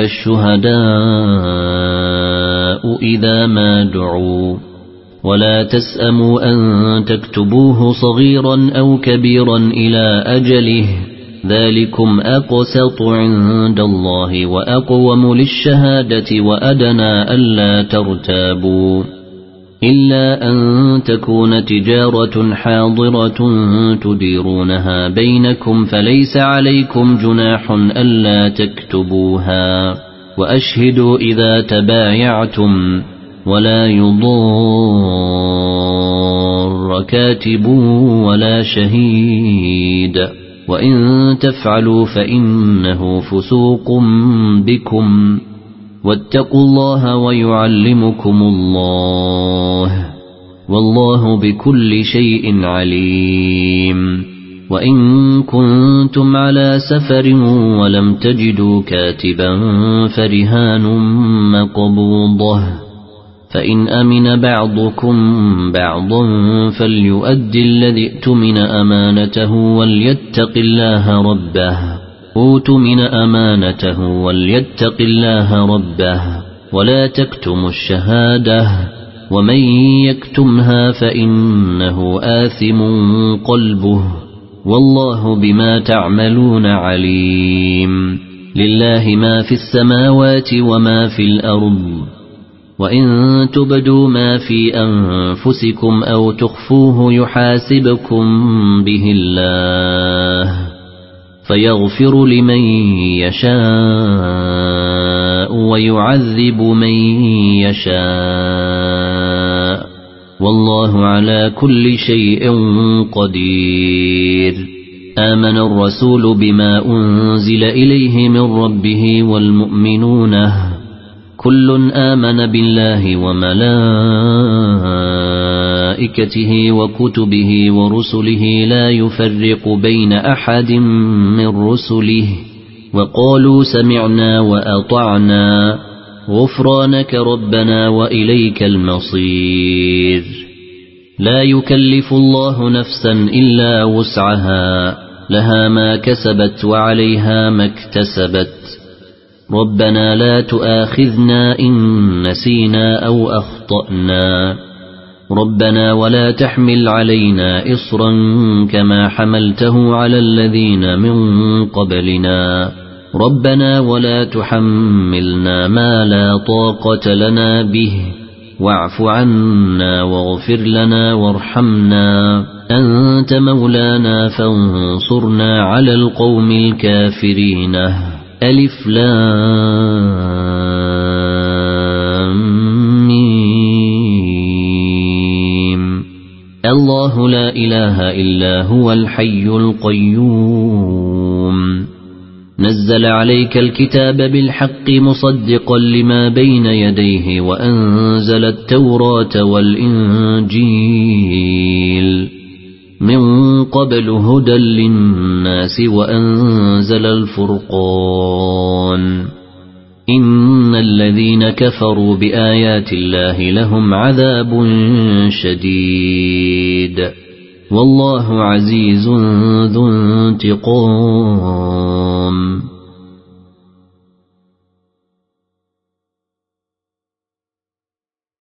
S1: الشهداء إذا ما دعوا ولا تسأموا أن تكتبوه صغيرا أو كبيرا إلى أجله ذلكم أقسط عند الله وأقوم للشهادة وأدنى ألا ترتابوا إلا أن تكون تجارة حاضرة تديرونها بينكم فليس عليكم جناح ألا تكتبوها وأشهدوا إذا تبايعتم ولا يضار كاتب ولا شهيد وإن تفعلوا فإنه فسوق بكم واتقوا الله ويعلمكم الله والله بكل شيء عليم. وإن كنتم على سفر ولم تجدوا كاتبا فرهان مقبوضة فإن أمن بعضكم بعضا فليؤدي الذي ائتمن أمانته وليتق الله ربه أوتمن أمانته وليتق الله ربه ولا تكتموا الشهادة ومن يكتمها فإنه آثم قلبه والله بما تعملون عليم. لله ما في السماوات وما في الأرض وإن تبدوا ما في أنفسكم أو تخفوه يحاسبكم به الله فيغفر لمن يشاء ويعذب من يشاء والله على كل شيء قدير. آمن الرسول بما أنزل إليه من ربه والمؤمنون كل آمن بالله وملائكته وكتبه ورسله لا يفرق بين أحد من رسله وقالوا سمعنا وأطعنا غفرانك ربنا وإليك المصير. لا يكلف الله نفسا إلا وسعها لها ما كسبت وعليها ما اكتسبت ربنا لا تؤاخذنا إن نسينا أو أخطأنا ربنا ولا تحمل علينا إصرا كما حملته على الذين من قبلنا ربنا ولا تحملنا ما لا طاقة لنا به واعف عنا واغفر لنا وارحمنا أنت مولانا فانصرنا على القوم الكافرين. ألف لام ميم. الله لا إله إلا هو الحي القيوم نزل عليك الكتاب بالحق مصدقا لما بين يديه وأنزل التوراة والإنجيل من قبل هدى للناس وأنزل الفرقان إن الذين كفروا بآيات الله لهم عذاب شديد والله عزيز ذو انتقام.